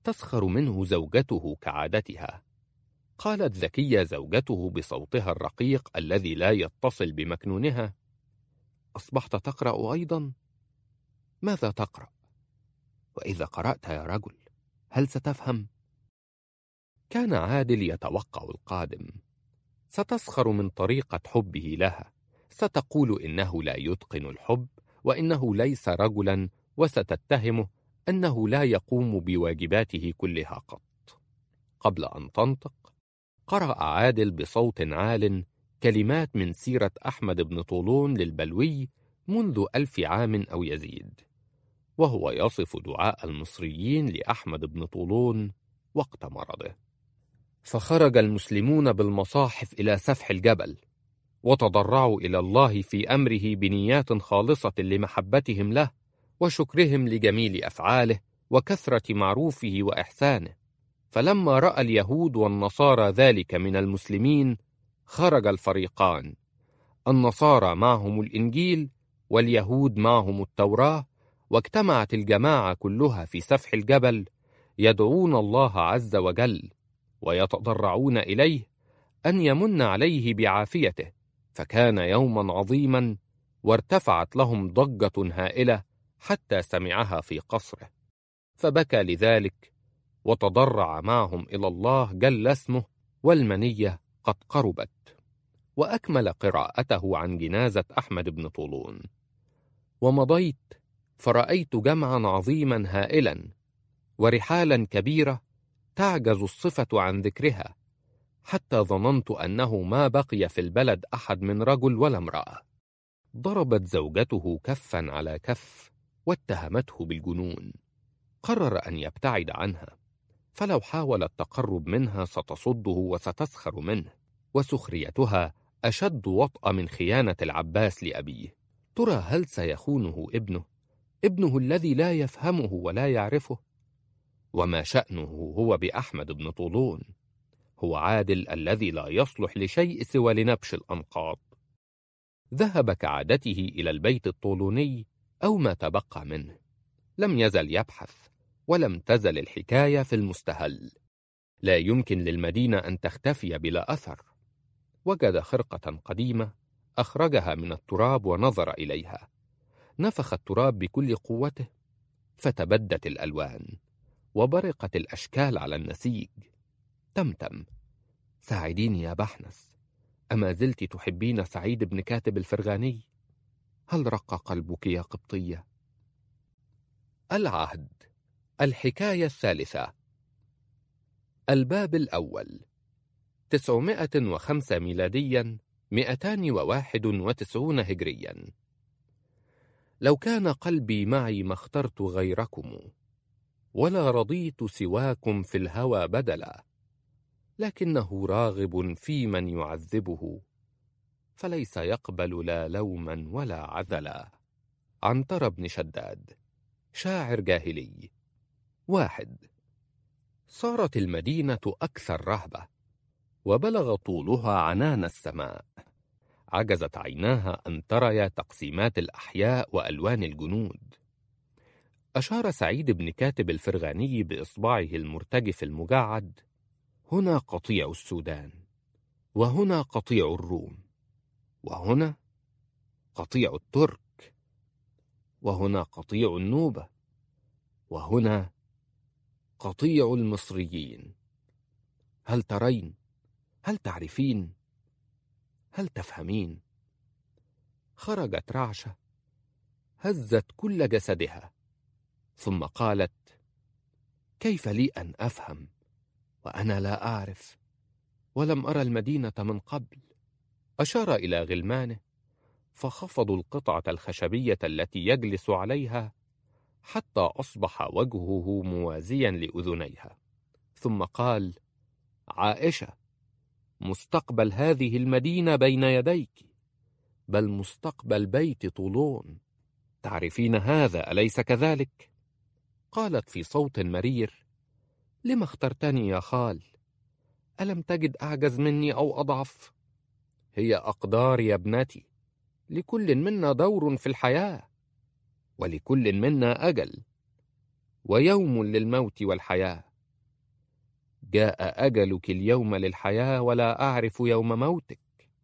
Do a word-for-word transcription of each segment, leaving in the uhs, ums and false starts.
تسخر منه زوجته كعادتها. قالت ذكية زوجته بصوتها الرقيق الذي لا يتصل بمكنونها: أصبحت تقرأ أيضا؟ ماذا تقرأ؟ وإذا قرأت يا رجل هل ستفهم؟ كان عادل يتوقع القادم. ستسخر من طريقة حبه لها، ستقول إنه لا يتقن الحب وإنه ليس رجلا، وستتهمه أنه لا يقوم بواجباته كلها قط. قبل أن تنطق قرأ عادل بصوت عال كلمات من سيرة أحمد بن طولون للبلوي منذ ألف عام أو يزيد، وهو يصف دعاء المصريين لأحمد بن طولون وقت مرضه. فخرج المسلمون بالمصاحف إلى سفح الجبل، وتضرعوا إلى الله في أمره بنيات خالصة لمحبتهم له وشكرهم لجميل أفعاله وكثرة معروفه وإحسانه. فلما رأى اليهود والنصارى ذلك من المسلمين خرج الفريقان، النصارى معهم الإنجيل واليهود معهم التوراة، واجتمعت الجماعة كلها في سفح الجبل يدعون الله عز وجل ويتضرعون إليه أن يمن عليه بعافيته. فكان يوما عظيما، وارتفعت لهم ضجة هائلة حتى سمعها في قصره، فبكى لذلك وتضرع معهم إلى الله جل اسمه، والمنية قد قربت. وأكمل قراءته عن جنازة أحمد بن طولون. ومضيت فرأيت جمعا عظيما هائلا ورحالا كبيرة تعجز الصفة عن ذكرها، حتى ظننت أنه ما بقي في البلد أحد من رجل ولا امرأة. ضربت زوجته كفا على كف واتهمته بالجنون. قرر أن يبتعد عنها، فلو حاول التقرب منها ستصده وستسخر منه، وسخريتها أشد وطأ من خيانة العباس لأبيه. ترى هل سيخونه ابنه؟ ابنه الذي لا يفهمه ولا يعرفه؟ وما شأنه هو بأحمد بن طولون؟ هو عادل الذي لا يصلح لشيء سوى لنبش الأنقاض. ذهب كعادته إلى البيت الطولوني أو ما تبقى منه، لم يزل يبحث، ولم تزل الحكاية في المستهل. لا يمكن للمدينة أن تختفي بلا أثر. وجد خرقة قديمة، أخرجها من التراب ونظر إليها، نفخ التراب بكل قوته، فتبدت الألوان وبرقت الأشكال على النسيج. تمتم: ساعديني يا بحنس، أما زلت تحبين سعيد بن كاتب الفرغاني؟ هل رق قلبك يا قبطية؟ العهد. الحكاية الثالثة. الباب الأول. تسعمائة وخمسة ميلاديا، مئتان وواحد وتسعون هجريا. لو كان قلبي معي ما اخترت غيركم، ولا رضيت سواكم في الهوى بدلا، لكنه راغب في من يعذبه، فليس يقبل لا لوما ولا عذلا. عنتر بن شداد، شاعر جاهلي. واحد. صارت المدينة أكثر رهبة، وبلغ طولها عنان السماء، عجزت عيناها أن تريا تقسيمات الأحياء وألوان الجنود. أشار سعيد بن كاتب الفرغاني بإصبعه المرتجف المجعد: هنا قطيع السودان، وهنا قطيع الروم، وهنا قطيع الترك، وهنا قطيع النوبة، وهنا قطيع المصريين. هل ترين؟ هل تعرفين؟ هل تفهمين؟ خرجت رعشة هزت كل جسدها، ثم قالت: كيف لي أن أفهم وأنا لا أعرف، ولم أرى المدينة من قبل؟ أشار إلى غلمانه، فخفضوا القطعة الخشبية التي يجلس عليها حتى أصبح وجهه موازيا لأذنيها، ثم قال: عائشة، مستقبل هذه المدينة بين يديك، بل مستقبل بيت طولون. تعرفين هذا أليس كذلك؟ قالت في صوت مرير: لم اخترتني يا خال؟ ألم تجد أعجز مني أو أضعف؟ هي أقدار يا ابنتي، لكل منا دور في الحياة، ولكل منا أجل، ويوم للموت والحياة. جاء أجلك اليوم للحياة ولا أعرف يوم موتك.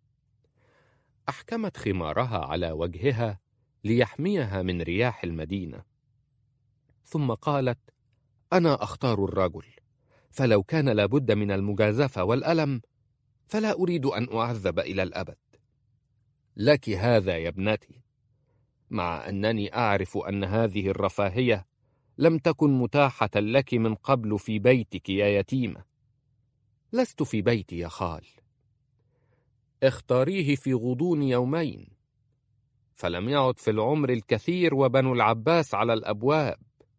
أحكمت خمارها على وجهها ليحميها من رياح المدينة، ثم قالت: أنا أختار الرجل، فلو كان لابد من المجازفة والألم فلا أريد أن أعذب إلى الأبد. لك هذا يا ابنتي، مع أنني أعرف أن هذه الرفاهية لم تكن متاحة لك من قبل في بيتك يا يتيمة. لست في بيتي يا خال. اختاريه في غضون يومين، فلم يعد في العمر الكثير وبنو العباس على الأبواب،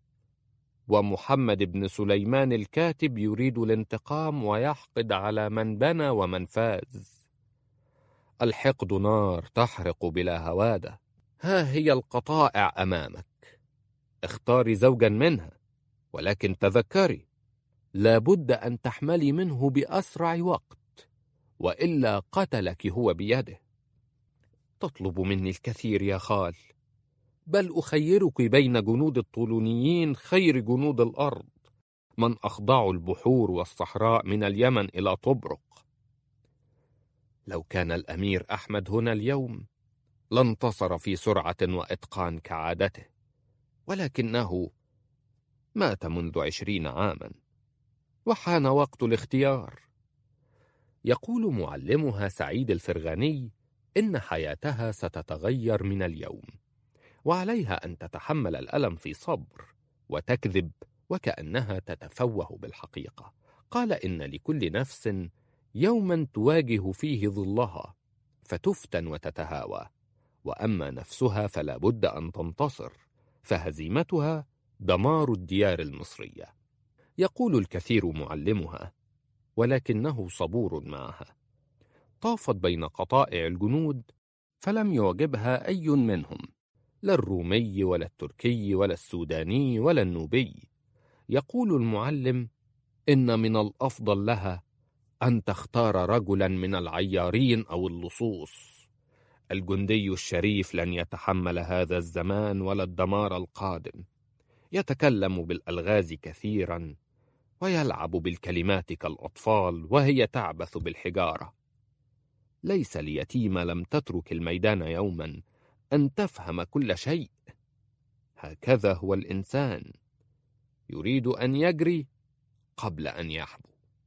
ومحمد بن سليمان الكاتب يريد الانتقام ويحقد على من بنى ومن فاز. الحقد نار تحرق بلا هوادة. ها هي القطائع أمامك، اختاري زوجا منها، ولكن تذكري لابد أن تحملي منه بأسرع وقت، وإلا قتلك هو بيده. تطلب مني الكثير يا خال، بل أخيرك بين جنود الطولونيين خير جنود الأرض، من أخضعوا البحور والصحراء من اليمن إلى طبرق. لو كان الأمير أحمد هنا اليوم لانتصر في سرعة وإتقان كعادته، ولكنه مات منذ عشرين عاما، وحان وقت الاختيار. يقول معلمها سعيد الفرغاني إن حياتها ستتغير من اليوم، وعليها أن تتحمل الألم في صبر وتكذب وكأنها تتفوه بالحقيقة. قال: إن لكل نفس يوما تواجه فيه ظلها فتفتن وتتهاوى، وأما نفسها فلا بد أن تنتصر، فهزيمتها دمار الديار المصرية. يقول الكثير معلمها، ولكنه صبور معها. طافت بين قطائع الجنود فلم يعجبها أي منهم، لا الرومي ولا التركي ولا السوداني ولا النوبي. يقول المعلم إن من الأفضل لها أن تختار رجلا من العيارين أو اللصوص. الجندي الشريف لن يتحمل هذا الزمان ولا الدمار القادم، يتكلم بالألغاز كثيرا ويلعب بالكلمات كالأطفال وهي تعبث بالحجارة. ليس ليتيمة لم تترك الميدان يوما أن تفهم كل شيء. هكذا هو الإنسان، يريد أن يجري قبل أن يحبو.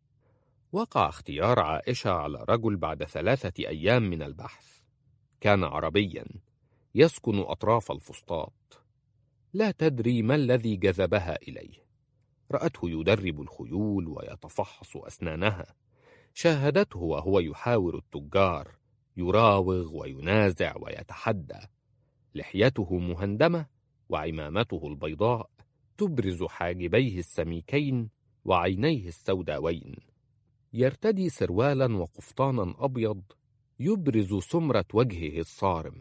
وقع اختيار عائشة على رجل بعد ثلاثة أيام من البحث. كان عربيا يسكن أطراف الفسطاط. لا تدري ما الذي جذبها إليه. رأته يدرب الخيول ويتفحص أسنانها. شاهدته وهو يحاور التجار، يراوغ وينازع ويتحدى. لحيته مهندمة وعمامته البيضاء تبرز حاجبيه السميكين وعينيه السوداوين. يرتدي سروالا وقفطانا أبيض يبرز سمرة وجهه الصارم.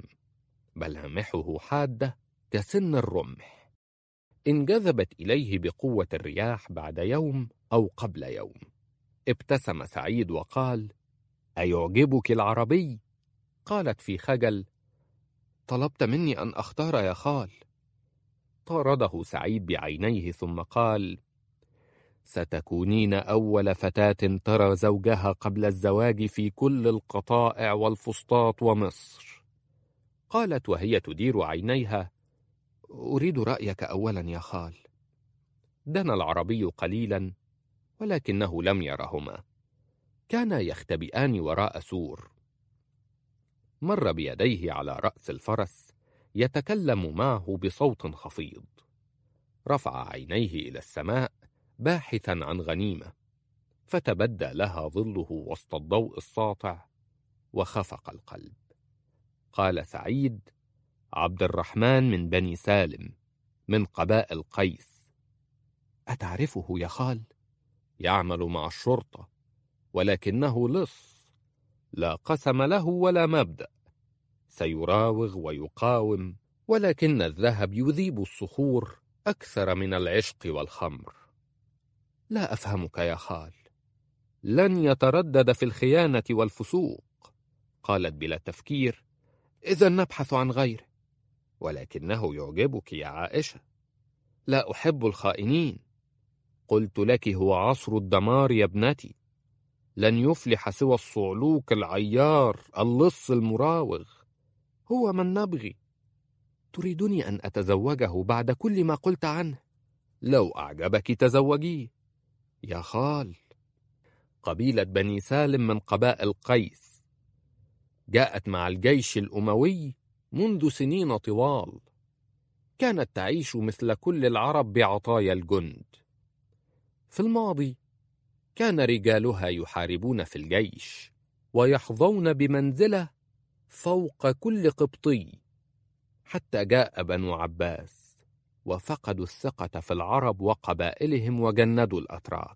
ملامحه حادة كسن الرمح. انجذبت إليه بقوة الرياح بعد يوم أو قبل يوم. ابتسم سعيد وقال: أيعجبك العربي؟ قالت في خجل: طلبت مني أن أختار يا خال. طارده سعيد بعينيه ثم قال: ستكونين أول فتاة ترى زوجها قبل الزواج في كل القطائع والفسطاط ومصر. قالت وهي تدير عينيها: أريد رأيك أولا يا خال. دنا العربي قليلا ولكنه لم يرهما. كانا يختبئان وراء سور. مر بيديه على رأس الفرس يتكلم معه بصوت خفيض. رفع عينيه إلى السماء باحثا عن غنيمة، فتبدى لها ظله وسط الضوء الساطع وخفق القلب. قال سعيد: عبد الرحمن من بني سالم من قبائل قيس. أتعرفه يا خال؟ يعمل مع الشرطة، ولكنه لص، لا قسم له ولا مبدأ. سيراوغ ويقاوم، ولكن الذهب يذيب الصخور أكثر من العشق والخمر. لا أفهمك يا خال. لن يتردد في الخيانة والفسوق. قالت بلا تفكير: إذا نبحث عن غيره. ولكنه يعجبك يا عائشة. لا أحب الخائنين. قلت لك هو عصر الدمار يا ابنتي، لن يفلح سوى الصعلوك العيار اللص المراوغ، هو من نبغي. تريدني أن أتزوجه بعد كل ما قلت عنه؟ لو أعجبك تزوجيه يا خال. قبيلة بني سالم من قبائل قيس جاءت مع الجيش الأموي منذ سنين طوال، كانت تعيش مثل كل العرب بعطايا الجند. في الماضي كان رجالها يحاربون في الجيش ويحظون بمنزلة فوق كل قبطي، حتى جاء بنو عباس وفقدوا الثقة في العرب وقبائلهم وجندوا الأتراك،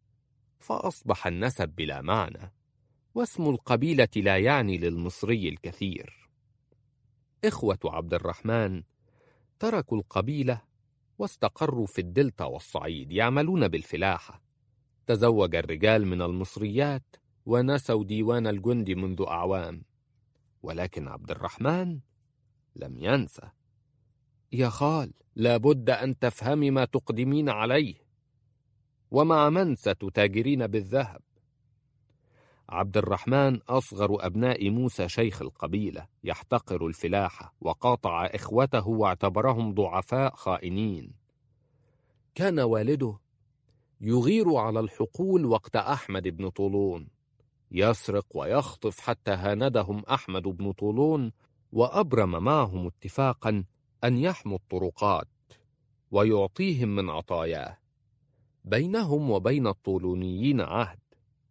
فأصبح النسب بلا معنى، واسم القبيلة لا يعني للمصري الكثير. إخوة عبد الرحمن تركوا القبيلة واستقروا في الدلتا والصعيد يعملون بالفلاحة. تزوج الرجال من المصريات ونسوا ديوان الجند منذ أعوام، ولكن عبد الرحمن لم ينسى. يا خال، لابد أن تفهمي ما تقدمين عليه، ومع من ستتاجرين بالذهب. عبد الرحمن أصغر أبناء موسى شيخ القبيلة، يحتقر الفلاحة وقاطع إخوته واعتبرهم ضعفاء خائنين. كان والده يغير على الحقول وقت أحمد بن طولون، يسرق ويخطف حتى هاندهم أحمد بن طولون، وأبرم معهم اتفاقا أن يحموا الطرقات ويعطيهم من عطاياه. بينهم وبين الطولونيين عهد،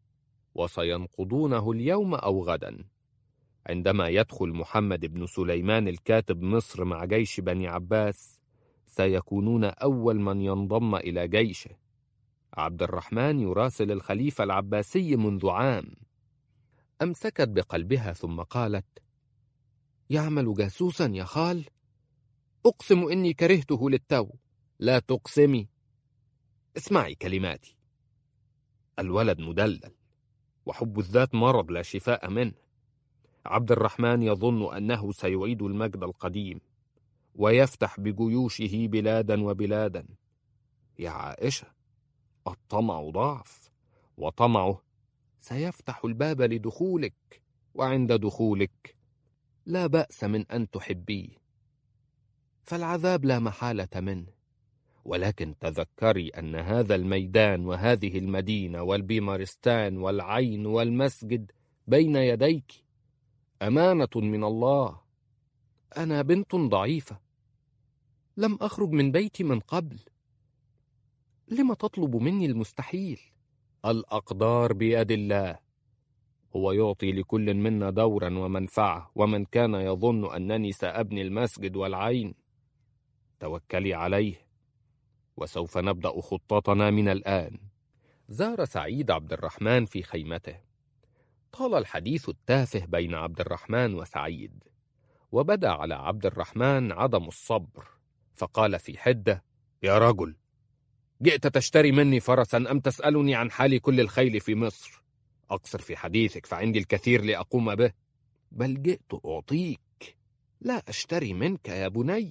وسينقضونه اليوم أو غدا. عندما يدخل محمد بن سليمان الكاتب مصر مع جيش بني عباس، سيكونون أول من ينضم إلى جيشه. عبد الرحمن يراسل الخليفة العباسي منذ عام. أمسكت بقلبها ثم قالت: يعمل جاسوسا يا خال؟ أقسم إني كرهته للتو. لا تقسمي، اسمعي كلماتي. الولد مدلل، وحب الذات مرض لا شفاء منه. عبد الرحمن يظن أنه سيعيد المجد القديم ويفتح بجيوشه بلادا وبلادا. يا عائشة، الطمع ضعف، وطمعه سيفتح الباب لدخولك، وعند دخولك لا بأس من أن تحبيه، فالعذاب لا محالة منه. ولكن تذكري أن هذا الميدان وهذه المدينة والبيمارستان والعين والمسجد بين يديك، أمانة من الله. أنا بنت ضعيفة، لم أخرج من بيتي من قبل، لم تطلب مني المستحيل؟ الأقدار بيد الله، هو يعطي لكل منا دورا ومنفعة. ومن كان يظن أنني سأبني المسجد والعين، توكلي عليه، وسوف نبدأ خطتنا من الآن. زار سعيد عبد الرحمن في خيمته. طال الحديث التافه بين عبد الرحمن وسعيد، وبدا على عبد الرحمن عدم الصبر، فقال في حدة: يا رجل، جئت تشتري مني فرسا أم تسألني عن حال كل الخيل في مصر؟ أقصر في حديثك، فعندي الكثير لأقوم به. بل جئت أعطيك، لا أشتري منك يا بني.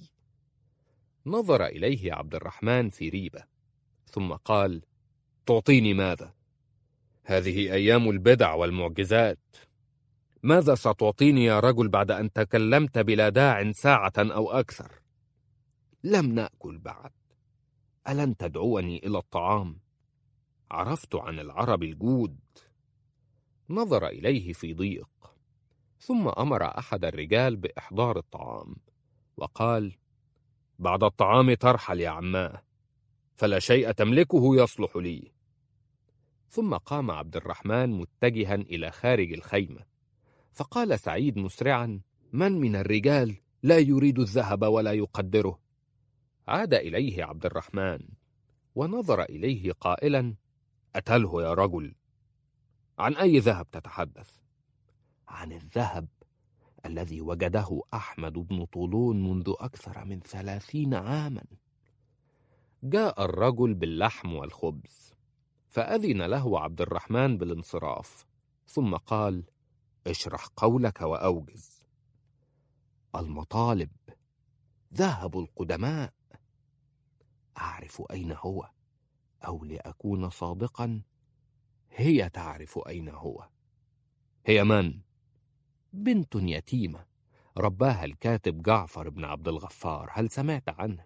نظر إليه عبد الرحمن في ريبة، ثم قال: تعطيني ماذا؟ هذه أيام البدع والمعجزات. ماذا ستعطيني يا رجل بعد أن تكلمت بلا داع ساعة أو أكثر؟ لم نأكل بعد، ألن تدعوني إلى الطعام؟ عرفت عن العرب الجود. نظر إليه في ضيق، ثم أمر أحد الرجال بإحضار الطعام، وقال: بعد الطعام ترحل يا عماه، فلا شيء تملكه يصلح لي. ثم قام عبد الرحمن متجها إلى خارج الخيمة، فقال سعيد مسرعا: من من الرجال لا يريد الذهب ولا يقدره؟ عاد إليه عبد الرحمن ونظر إليه قائلا: أتله يا رجل، عن أي ذهب تتحدث؟ عن الذهب الذي وجده أحمد بن طولون منذ أكثر من ثلاثين عاما. جاء الرجل باللحم والخبز، فأذن له عبد الرحمن بالانصراف، ثم قال: اشرح قولك وأوجز. المطالب، ذهب القدماء. أعرف أين هو، أو لأكون صادقا، هي تعرف أين هو. هي من؟ بنت يتيمة رباها الكاتب جعفر بن عبد الغفار، هل سمعت عنه؟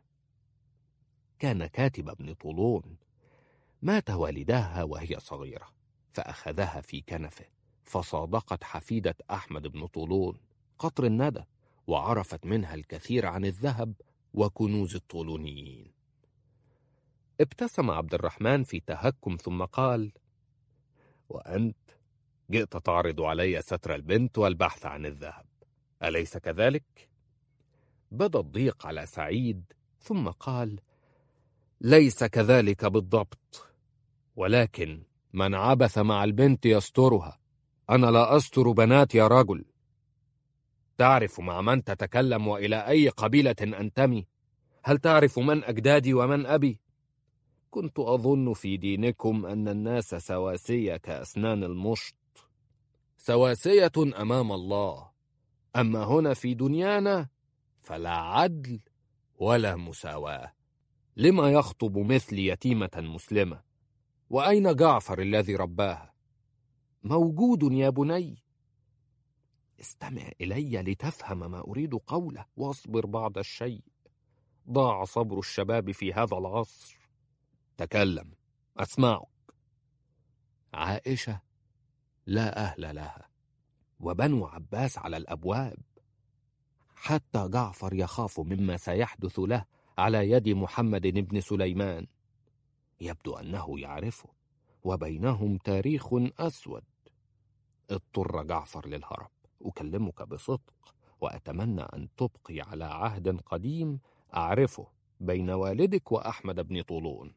كان كاتب ابن طولون، مات والداها وهي صغيرة، فأخذها في كنفه، فصادقت حفيدة أحمد بن طولون قطر الندى، وعرفت منها الكثير عن الذهب وكنوز الطولونيين. ابتسم عبد الرحمن في تهكم ثم قال: وأنت جئت تعرض علي ستر البنت والبحث عن الذهب، أليس كذلك؟ بدا الضيق على سعيد ثم قال: ليس كذلك بالضبط، ولكن من عبث مع البنت يسترها، أنا لا أستر بنات يا رجل. تعرف مع من تتكلم وإلى أي قبيلة أنتمي؟ هل تعرف من أجدادي ومن أبي؟ كنت أظن في دينكم أن الناس سواسية كأسنان المشط، سواسية أمام الله، أما هنا في دنيانا فلا عدل ولا مساواة. لما يخطب مثلي يتيمة مسلمة؟ وأين جعفر الذي رباها؟ موجود يا بني. استمع إلي لتفهم ما أريد قوله، واصبر بعض الشيء، ضاع صبر الشباب في هذا العصر. تكلم أسمعك. عائشة لا أهل لها، وبنو عباس على الأبواب، حتى جعفر يخاف مما سيحدث له على يد محمد بن سليمان، يبدو أنه يعرفه، وبينهم تاريخ أسود. اضطر جعفر للهرب. أكلمك بصدق، وأتمنى أن تبقي على عهد قديم أعرفه بين والدك وأحمد بن طولون.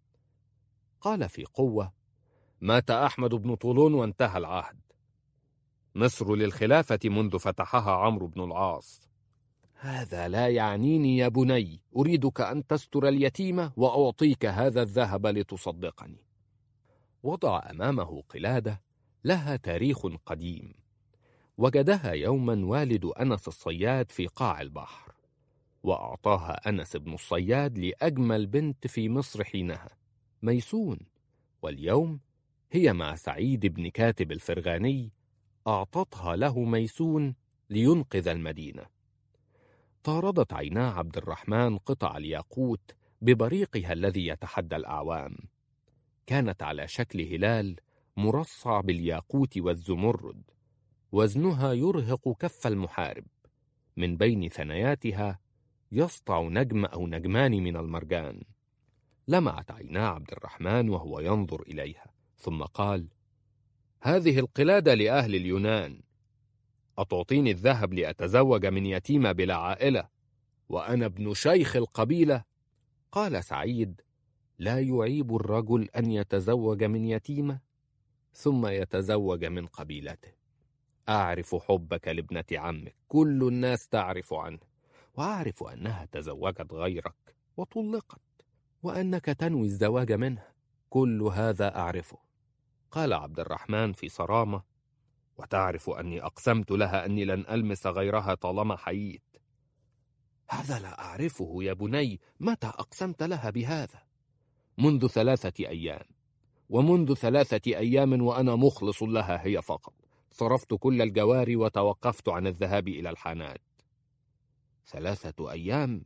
قال في قوة: مات أحمد بن طولون وانتهى العهد. مصر للخلافة منذ فتحها عمرو بن العاص. هذا لا يعنيني يا بني، أريدك أن تستر اليتيمة وأعطيك هذا الذهب لتصدقني. وضع أمامه قلادة لها تاريخ قديم، وجدها يوما والد أنس الصياد في قاع البحر، وأعطاها أنس بن الصياد لأجمل بنت في مصر حينها، ميسون، واليوم هي مع سعيد بن كاتب الفرغاني، أعطتها له ميسون لينقذ المدينة. طاردت عينا عبد الرحمن قطع الياقوت ببريقها الذي يتحدى الأعوام، كانت على شكل هلال مرصع بالياقوت والزمرد، وزنها يرهق كف المحارب، من بين ثنياتها يسطع نجم أو نجمان من المرجان. لمعت عينا عبد الرحمن وهو ينظر إليها، ثم قال: هذه القلادة لأهل اليونان، أتعطيني الذهب لأتزوج من يتيمة بلا عائلة وأنا ابن شيخ القبيلة؟ قال سعيد: لا يعيب الرجل أن يتزوج من يتيمة ثم يتزوج من قبيلته. أعرف حبك لابنة عمك، كل الناس تعرف عنه، وأعرف أنها تزوجت غيرك وطلقت، وأنك تنوي الزواج منها، كل هذا أعرفه. قال عبد الرحمن في صرامة: وتعرف أني أقسمت لها أني لن ألمس غيرها طالما حييت. هذا لا أعرفه يا بني، متى أقسمت لها بهذا؟ منذ ثلاثة أيام، ومنذ ثلاثة أيام وأنا مخلص لها هي فقط، صرفت كل الجواري وتوقفت عن الذهاب إلى الحانات. ثلاثة أيام؟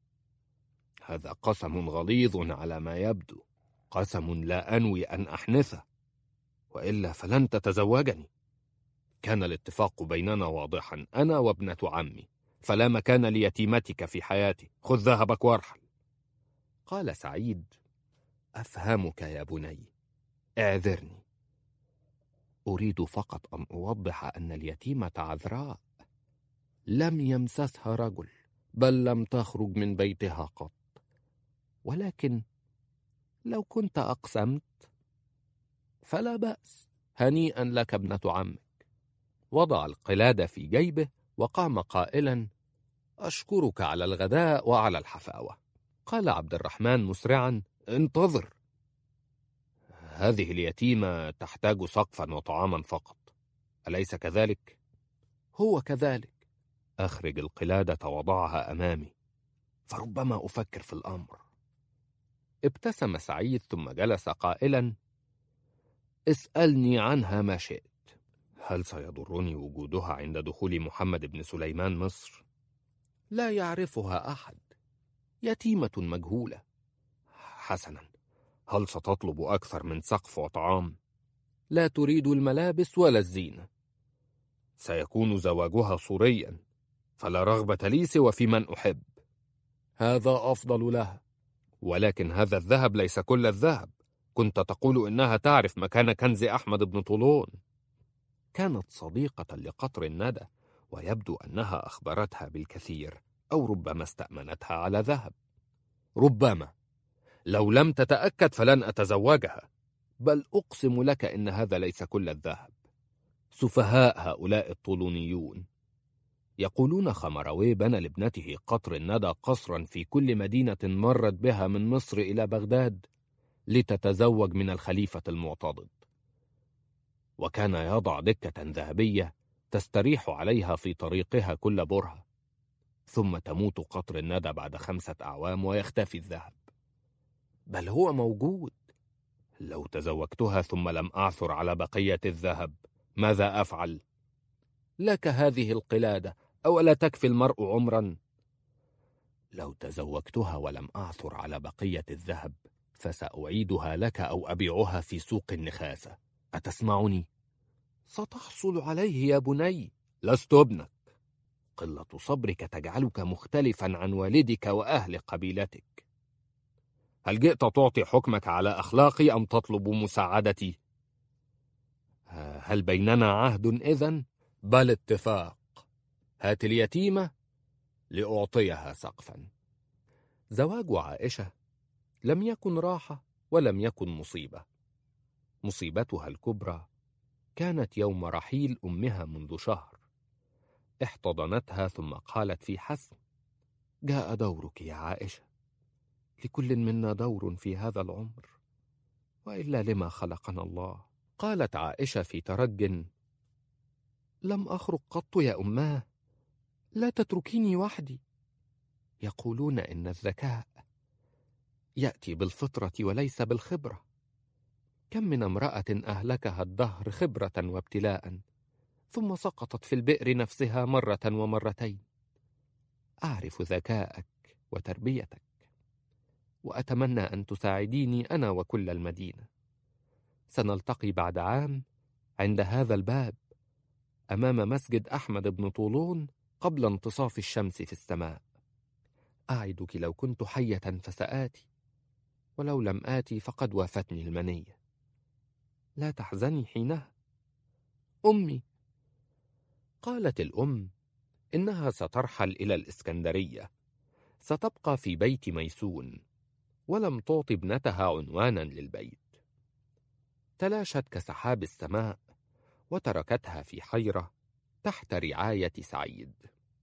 هذا قسم غليظ على ما يبدو، قسم لا أنوي أن أحنثه، وإلا فلن تتزوجني. كان الاتفاق بيننا واضحا، أنا وابنة عمي، فلا مكان ليتيمتك في حياتي، خذ ذهبك وارحل. قال سعيد: أفهمك يا بني، اعذرني، أريد فقط أن أوضح أن اليتيمة عذراء، لم يمسسها رجل، بل لم تخرج من بيتها قط، ولكن لو كنت أقسمت فلا بأس، هنيئا لك ابنة عمك. وضع القلادة في جيبه وقام قائلا: أشكرك على الغداء وعلى الحفاوة. قال عبد الرحمن مسرعا: انتظر، هذه اليتيمة تحتاج سقفا وطعاما فقط، أليس كذلك؟ هو كذلك. أخرج القلادة وضعها أمامي، فربما أفكر في الأمر. ابتسم سعيد ثم جلس قائلا: اسألني عنها ما شئت. هل سيضرني وجودها عند دخول محمد بن سليمان مصر؟ لا يعرفها أحد، يتيمة مجهولة. حسنا، هل ستطلب أكثر من سقف وطعام؟ لا تريد الملابس ولا الزينة. سيكون زواجها صوريا، فلا رغبة لي سوى في من أحب. هذا أفضل لها. ولكن هذا الذهب ليس كل الذهب. كنت تقول إنها تعرف مكان كنز أحمد بن طولون. كانت صديقة لقطر الندى، ويبدو أنها أخبرتها بالكثير، أو ربما استأمنتها على ذهب. ربما. لو لم تتأكد فلن أتزوجها. بل أقسم لك إن هذا ليس كل الذهب. سفهاء هؤلاء الطولونيون. يقولون خمروي بنى لابنته قطر الندى قصرا في كل مدينة مرت بها من مصر إلى بغداد لتتزوج من الخليفة المعتضد، وكان يضع دكة ذهبية تستريح عليها في طريقها كل برهة، ثم تموت قطر الندى بعد خمسة أعوام ويختفي الذهب. بل هو موجود. لو تزوجتها ثم لم أعثر على بقية الذهب ماذا أفعل؟ لك هذه القلادة، أولا تكفي المرء عمرا؟ لو تزوجتها ولم أعثر على بقية الذهب فسأعيدها لك أو أبيعها في سوق النخاسة. أتسمعني؟ ستحصل عليه يا بني. لست ابنك. قلة صبرك تجعلك مختلفا عن والدك وأهل قبيلتك. هل جئت تعطي حكمك على أخلاقي أم تطلب مساعدتي؟ هل بيننا عهد إذن؟ بل اتفاق. هات اليتيمة لأعطيها سقفا. زواج عائشة لم يكن راحة ولم يكن مصيبة. مصيبتها الكبرى كانت يوم رحيل أمها منذ شهر. احتضنتها ثم قالت في حسم: جاء دورك يا عائشة، لكل منا دور في هذا العمر، وإلا لما خلقنا الله. قالت عائشة في ترج: لم أخرج قط يا أماه، لا تتركيني وحدي. يقولون إن الذكاء يأتي بالفطرة وليس بالخبرة. كم من امرأة أهلكها الدهر خبرة وابتلاء، ثم سقطت في البئر نفسها مرة ومرتين. أعرف ذكاءك وتربيتك، وأتمنى أن تساعديني أنا وكل المدينة. سنلتقي بعد عام عند هذا الباب أمام مسجد أحمد بن طولون قبل انتصاف الشمس في السماء. أعدك لو كنت حية فسآتي، ولو لم آتي فقد وافتني المنية. لا تحزني حينها. أمي. قالت الأم إنها سترحل إلى الإسكندرية، ستبقى في بيت ميسون، ولم تعطي ابنتها عنوانا للبيت. تلاشت كسحاب السماء وتركتها في حيرة تحت رعاية سعيد.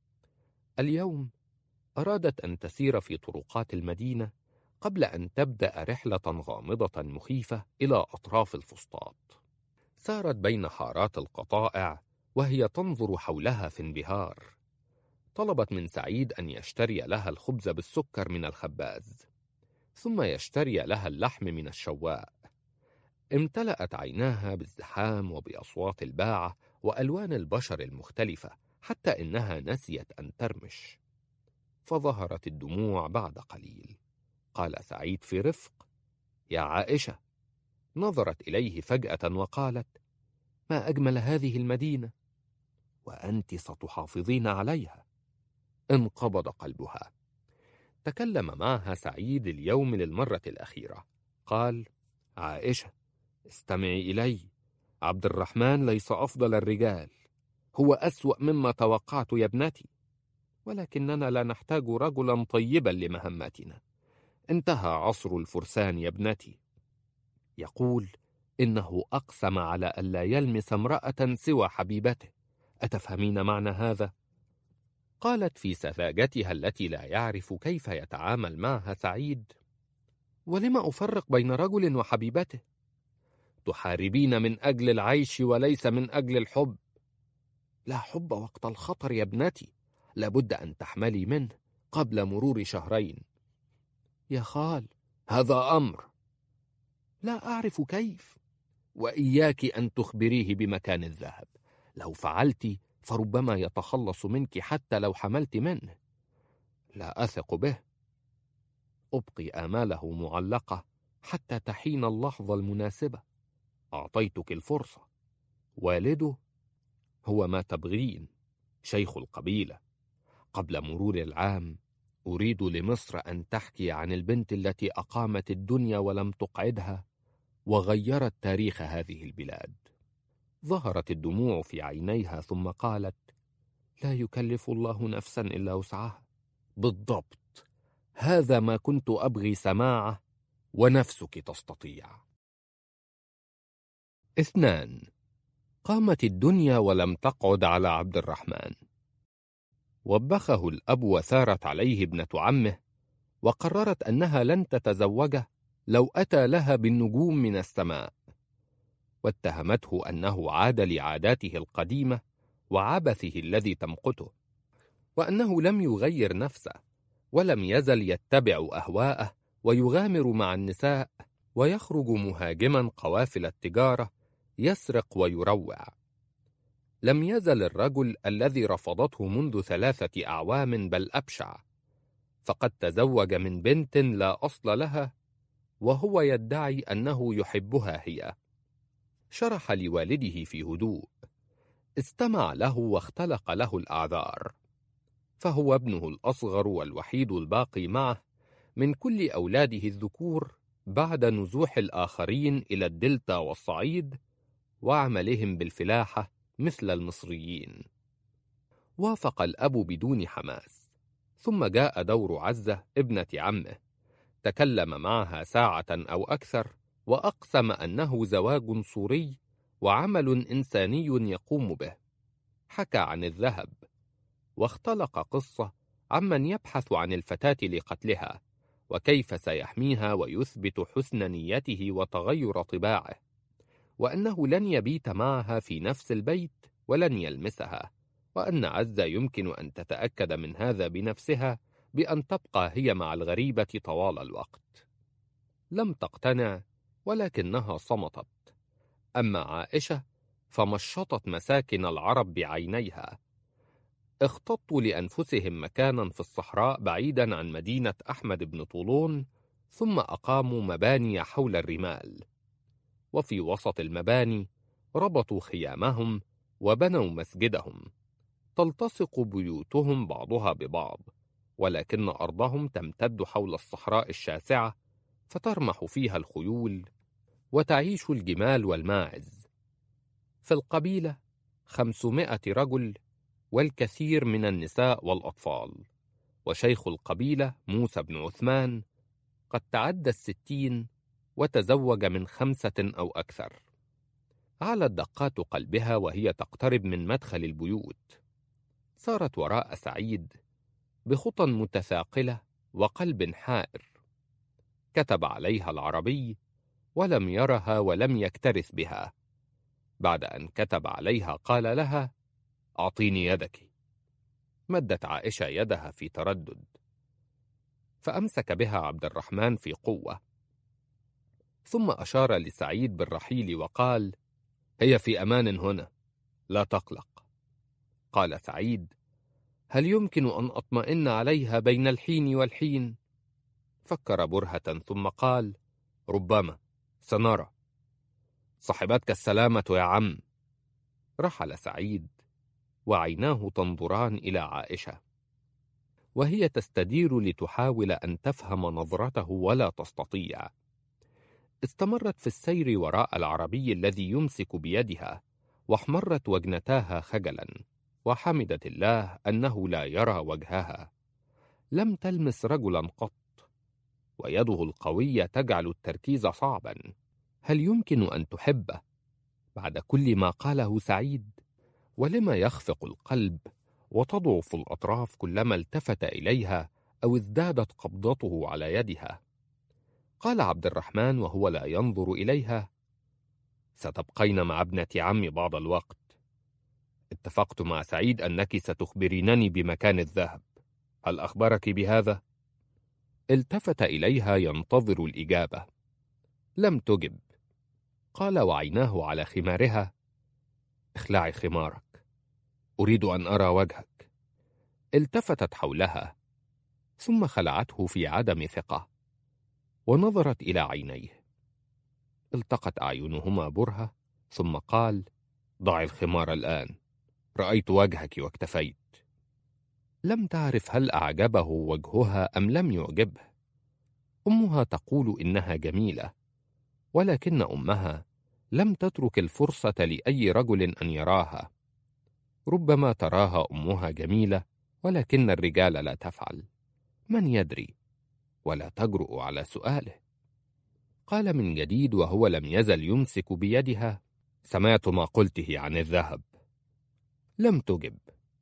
اليوم أرادت أن تسير في طرقات المدينة قبل أن تبدأ رحلة غامضة مخيفة إلى أطراف الفسطاط. سارت بين حارات القطائع وهي تنظر حولها في انبهار. طلبت من سعيد أن يشتري لها الخبز بالسكر من الخباز، ثم يشتري لها اللحم من الشواء. امتلأت عيناها بالزحام وبأصوات الباعة وألوان البشر المختلفة، حتى إنها نسيت أن ترمش. فظهرت الدموع بعد قليل. قال سعيد في رفق: يا عائشة. نظرت إليه فجأة وقالت: ما أجمل هذه المدينة، وأنت ستحافظين عليها. انقبض قلبها. تكلم معها سعيد اليوم للمرة الأخيرة. قال: عائشة، استمعي إلي. عبد الرحمن ليس أفضل الرجال، هو أسوأ مما توقعت يا ابنتي، ولكننا لا نحتاج رجلا طيبا لمهمتنا. انتهى عصر الفرسان يا ابنتي. يقول إنه أقسم على ألا يلمس امرأة سوى حبيبته. أتفهمين معنى هذا؟ قالت في سذاجتها التي لا يعرف كيف يتعامل معها سعيد: ولما أفرق بين رجل وحبيبته؟ تحاربين من أجل العيش وليس من أجل الحب. لا حب وقت الخطر يا ابنتي، لابد أن تحملي منه قبل مرور شهرين. يا خال، هذا أمر لا أعرف كيف، وإياك أن تخبريه بمكان الذهب. لو فعلت فربما يتخلص منك حتى لو حملت منه. لا أثق به. أبقي آماله معلقة حتى تحين اللحظة المناسبة. أعطيتك الفرصة. والده هو ما تبغين، شيخ القبيلة. قبل مرور العام أريد لمصر أن تحكي عن البنت التي أقامت الدنيا ولم تقعدها وغيرت تاريخ هذه البلاد. ظهرت الدموع في عينيها ثم قالت: لا يكلف الله نفسا إلا وسعها. بالضبط، هذا ما كنت أبغي سماعه، ونفسك تستطيع. اثنان. قامت الدنيا ولم تقعد على عبد الرحمن. وبخه الأب وثارت عليه ابنة عمه، وقررت أنها لن تتزوجه لو أتى لها بالنجوم من السماء، واتهمته أنه عاد لعاداته القديمة وعبثه الذي تمقته، وأنه لم يغير نفسه ولم يزل يتبع أهواءه ويغامر مع النساء ويخرج مهاجما قوافل التجارة يسرق ويروع. لم يزل الرجل الذي رفضته منذ ثلاثة أعوام بل أبشع، فقد تزوج من بنت لا أصل لها وهو يدعي أنه يحبها هي. شرح لوالده في هدوء، استمع له واختلق له الأعذار، فهو ابنه الأصغر والوحيد الباقي معه من كل أولاده الذكور بعد نزوح الآخرين إلى الدلتا والصعيد وعملهم بالفلاحة مثل المصريين. وافق الأب بدون حماس، ثم جاء دور عزة ابنة عمه، تكلم معها ساعة أو أكثر، وأقسم أنه زواج صوري وعمل إنساني يقوم به. حكى عن الذهب، واختلق قصة عمن يبحث عن الفتاة لقتلها، وكيف سيحميها ويثبت حسن نيته وتغير طباعه، وأنه لن يبيت معها في نفس البيت ولن يلمسها، وأن عزة يمكن أن تتأكد من هذا بنفسها بأن تبقى هي مع الغريبة طوال الوقت. لم تقتنع، ولكنها صمتت. أما عائشة فمشطت مساكن العرب بعينيها. اختطوا لأنفسهم مكانا في الصحراء بعيدا عن مدينة أحمد بن طولون، ثم أقاموا مباني حول الرمال، وفي وسط المباني ربطوا خيامهم وبنوا مسجدهم. تلتصق بيوتهم بعضها ببعض، ولكن أرضهم تمتد حول الصحراء الشاسعة، فترمح فيها الخيول وتعيش الجمال والماعز. في القبيلة خمسمائة رجل، والكثير من النساء والأطفال، وشيخ القبيلة موسى بن عثمان قد تعدى الستين وتزوج من خمسة أو أكثر. علت دقات قلبها وهي تقترب من مدخل البيوت. سارت وراء سعيد بخطى متثاقلة وقلب حائر. كتب عليها العربي ولم يرها ولم يكترث بها. بعد أن كتب عليها قال لها: أعطيني يدك. مدت عائشة يدها في تردد، فأمسك بها عبد الرحمن في قوة، ثم أشار لسعيد بالرحيل وقال: هي في أمان هنا، لا تقلق. قال سعيد: هل يمكن أن أطمئن عليها بين الحين والحين؟ فكر برهة ثم قال: ربما، سنرى. صحبتك السلامة يا عم. رحل سعيد وعيناه تنظران إلى عائشة، وهي تستدير لتحاول أن تفهم نظرته ولا تستطيع. استمرت في السير وراء العربي الذي يمسك بيدها، واحمرت وجنتاها خجلا، وحمدت الله أنه لا يرى وجهها. لم تلمس رجلا قط، ويده القوية تجعل التركيز صعبا. هل يمكن أن تحبه بعد كل ما قاله سعيد؟ ولما يخفق القلب وتضعف الأطراف كلما التفت إليها أو ازدادت قبضته على يدها؟ قال عبد الرحمن وهو لا ينظر إليها: ستبقين مع ابنة عمي بعض الوقت. اتفقت مع سعيد أنك ستخبرينني بمكان الذهب. هل أخبرك بهذا؟ التفت إليها ينتظر الإجابة. لم تجب. قال وعيناه على خمارها: اخلعي خمارك، أريد أن أرى وجهك. التفتت حولها ثم خلعته في عدم ثقة، ونظرت إلى عينيه. التقت أعينهما برهة، ثم قال: ضعي الخمار الآن، رأيت وجهك واكتفيت. لم تعرف هل أعجبه وجهها أم لم يعجبه. أمها تقول إنها جميلة، ولكن أمها لم تترك الفرصة لأي رجل أن يراها. ربما تراها أمها جميلة، ولكن الرجال لا تفعل. من يدري؟ ولا تجرؤ على سؤاله. قال من جديد وهو لم يزل يمسك بيدها: سمعت ما قلته عن الذهب. لم تجب.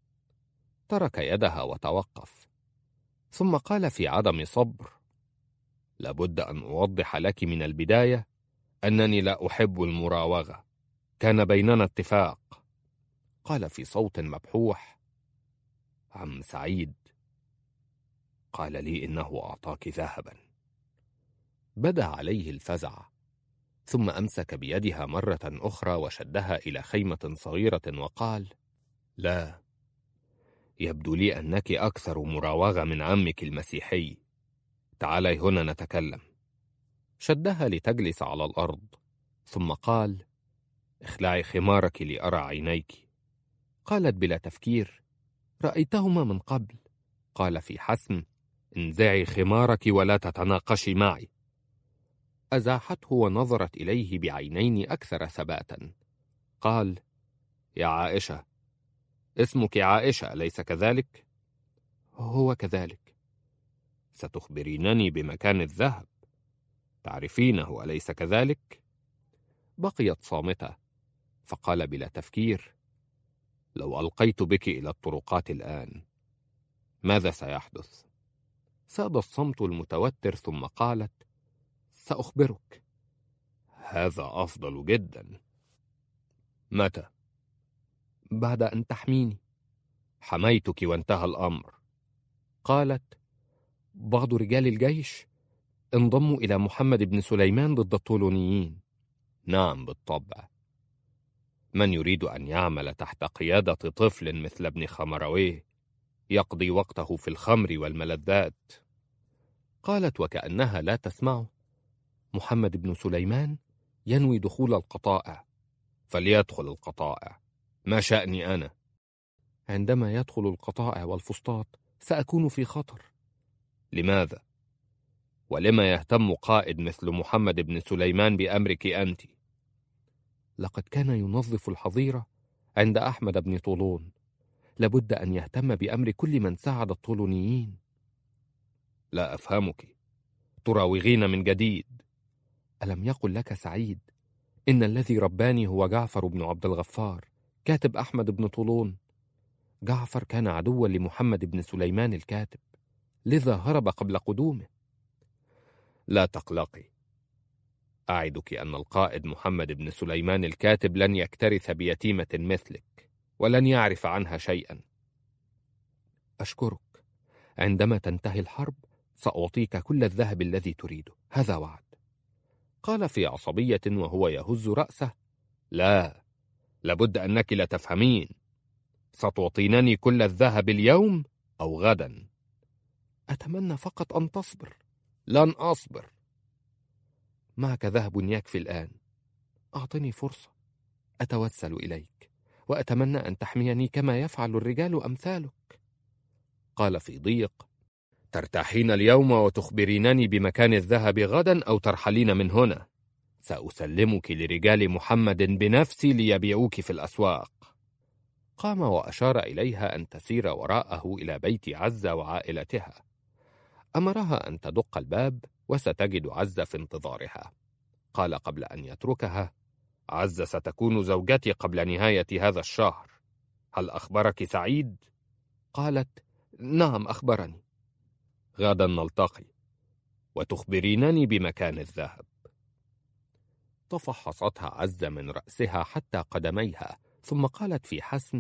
ترك يدها وتوقف، ثم قال في عدم صبر: لابد أن أوضح لك من البداية أنني لا أحب المراوغة، كان بيننا اتفاق. قال في صوت مبحوح: عم سعيد قال لي إنه أعطاك ذهبا. بدا عليه الفزع، ثم أمسك بيدها مرة أخرى وشدها إلى خيمة صغيرة وقال: لا، يبدو لي أنك أكثر مراوغة من عمك المسيحي، تعالي هنا نتكلم. شدها لتجلس على الأرض، ثم قال: اخلعي خمارك لأرى عينيك. قالت بلا تفكير: رأيتهما من قبل. قال في حسم: انزعي خمارك ولا تتناقشي معي. أزاحته ونظرت إليه بعينين أكثر ثباتا. قال: يا عائشة، اسمك عائشة أليس كذلك؟ هو كذلك. ستخبرينني بمكان الذهب، تعرفينه أليس كذلك؟ بقيت صامتة، فقال بلا تفكير: لو ألقيت بك إلى الطرقات الآن ماذا سيحدث؟ ساد الصمت المتوتر، ثم قالت: سأخبرك. هذا أفضل جدا. متى؟ بعد أن تحميني. حميتك وانتهى الأمر. قالت: بعض رجال الجيش انضموا إلى محمد بن سليمان ضد الطولونيين. نعم بالطبع. من يريد أن يعمل تحت قيادة طفل مثل ابن خمرويه يقضي وقته في الخمر والملذات؟ قالت وكأنها لا تسمعه: محمد بن سليمان ينوي دخول القطائع. فليدخل القطائع، ما شأني أنا؟ عندما يدخل القطائع والفسطاط سأكون في خطر. لماذا؟ ولما يهتم قائد مثل محمد بن سليمان بأمرك أنت؟ لقد كان ينظف الحظيرة عند أحمد بن طولون، لابد أن يهتم بأمر كل من ساعد الطولونيين. لا أفهمك، تراوغين من جديد. ألم يقل لك سعيد إن الذي رباني هو جعفر بن عبد الغفار كاتب أحمد بن طولون؟ جعفر كان عدوا لمحمد بن سليمان الكاتب، لذا هرب قبل قدومه. لا تقلقي، أعدك أن القائد محمد بن سليمان الكاتب لن يكترث بيتيمة مثلك، ولن يعرف عنها شيئا. أشكرك. عندما تنتهي الحرب سأعطيك كل الذهب الذي تريده، هذا وعد. قال في عصبية وهو يهز رأسه: لا، لابد أنك لا تفهمين. ستعطينني كل الذهب اليوم أو غدا. أتمنى فقط أن تصبر. لن أصبر. معك ذهب يكفي الآن، أعطني فرصة. أتوسل إليك وأتمنى أن تحميني كما يفعل الرجال أمثالك. قال في ضيق: ترتاحين اليوم وتخبرينني بمكان الذهب غدا أو ترحلين من هنا. سأسلمك لرجال محمد بنفسي ليبيعوك في الأسواق. قام وأشار إليها أن تسير وراءه إلى بيت عزة وعائلتها. أمرها أن تدق الباب وستجد عزة في انتظارها. قال قبل أن يتركها: عزة ستكون زوجتي قبل نهاية هذا الشهر، هل أخبرك سعيد؟ قالت: نعم أخبرني. غدا نلتقي وتخبرينني بمكان الذهب. تفحصتها عزة من رأسها حتى قدميها، ثم قالت في حسم: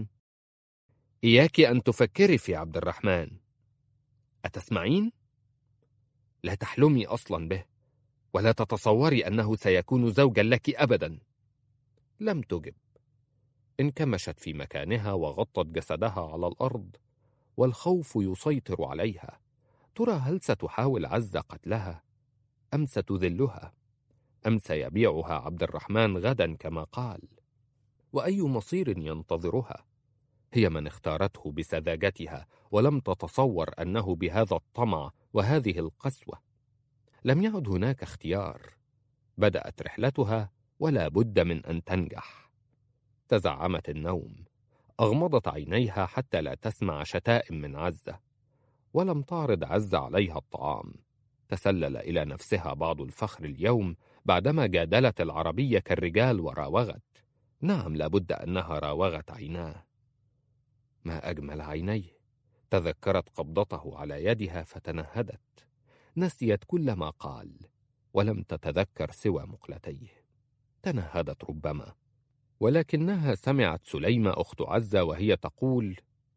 إياك أن تفكري في عبد الرحمن. أتسمعين؟ لا تحلمي أصلا به، ولا تتصوري أنه سيكون زوجا لك أبدا. لم تجب. انكمشت في مكانها وغطت جسدها على الأرض، والخوف يسيطر عليها. ترى هل ستحاول عزة قتلها أم ستذلها؟ أم سيبيعها عبد الرحمن غدا كما قال؟ وأي مصير ينتظرها؟ هي من اختارته بسذاجتها، ولم تتصور أنه بهذا الطمع وهذه القسوة. لم يعد هناك اختيار. بدأت رحلتها ولا بد من أن تنجح. تزعمت النوم، أغمضت عينيها حتى لا تسمع شتائم من عزة، ولم تعرض عزة عليها الطعام. تسلل إلى نفسها بعض الفخر اليوم بعدما جادلت العربية كالرجال وراوغت. نعم، لابد أنها راوغت عيناه. ما أجمل عينيه. تذكرت قبضته على يدها فتنهدت. نسيت كل ما قال، ولم تتذكر سوى مقلتيه. تنهدت ربما، ولكنها سمعت سليمة أخت عزة وهي تقول: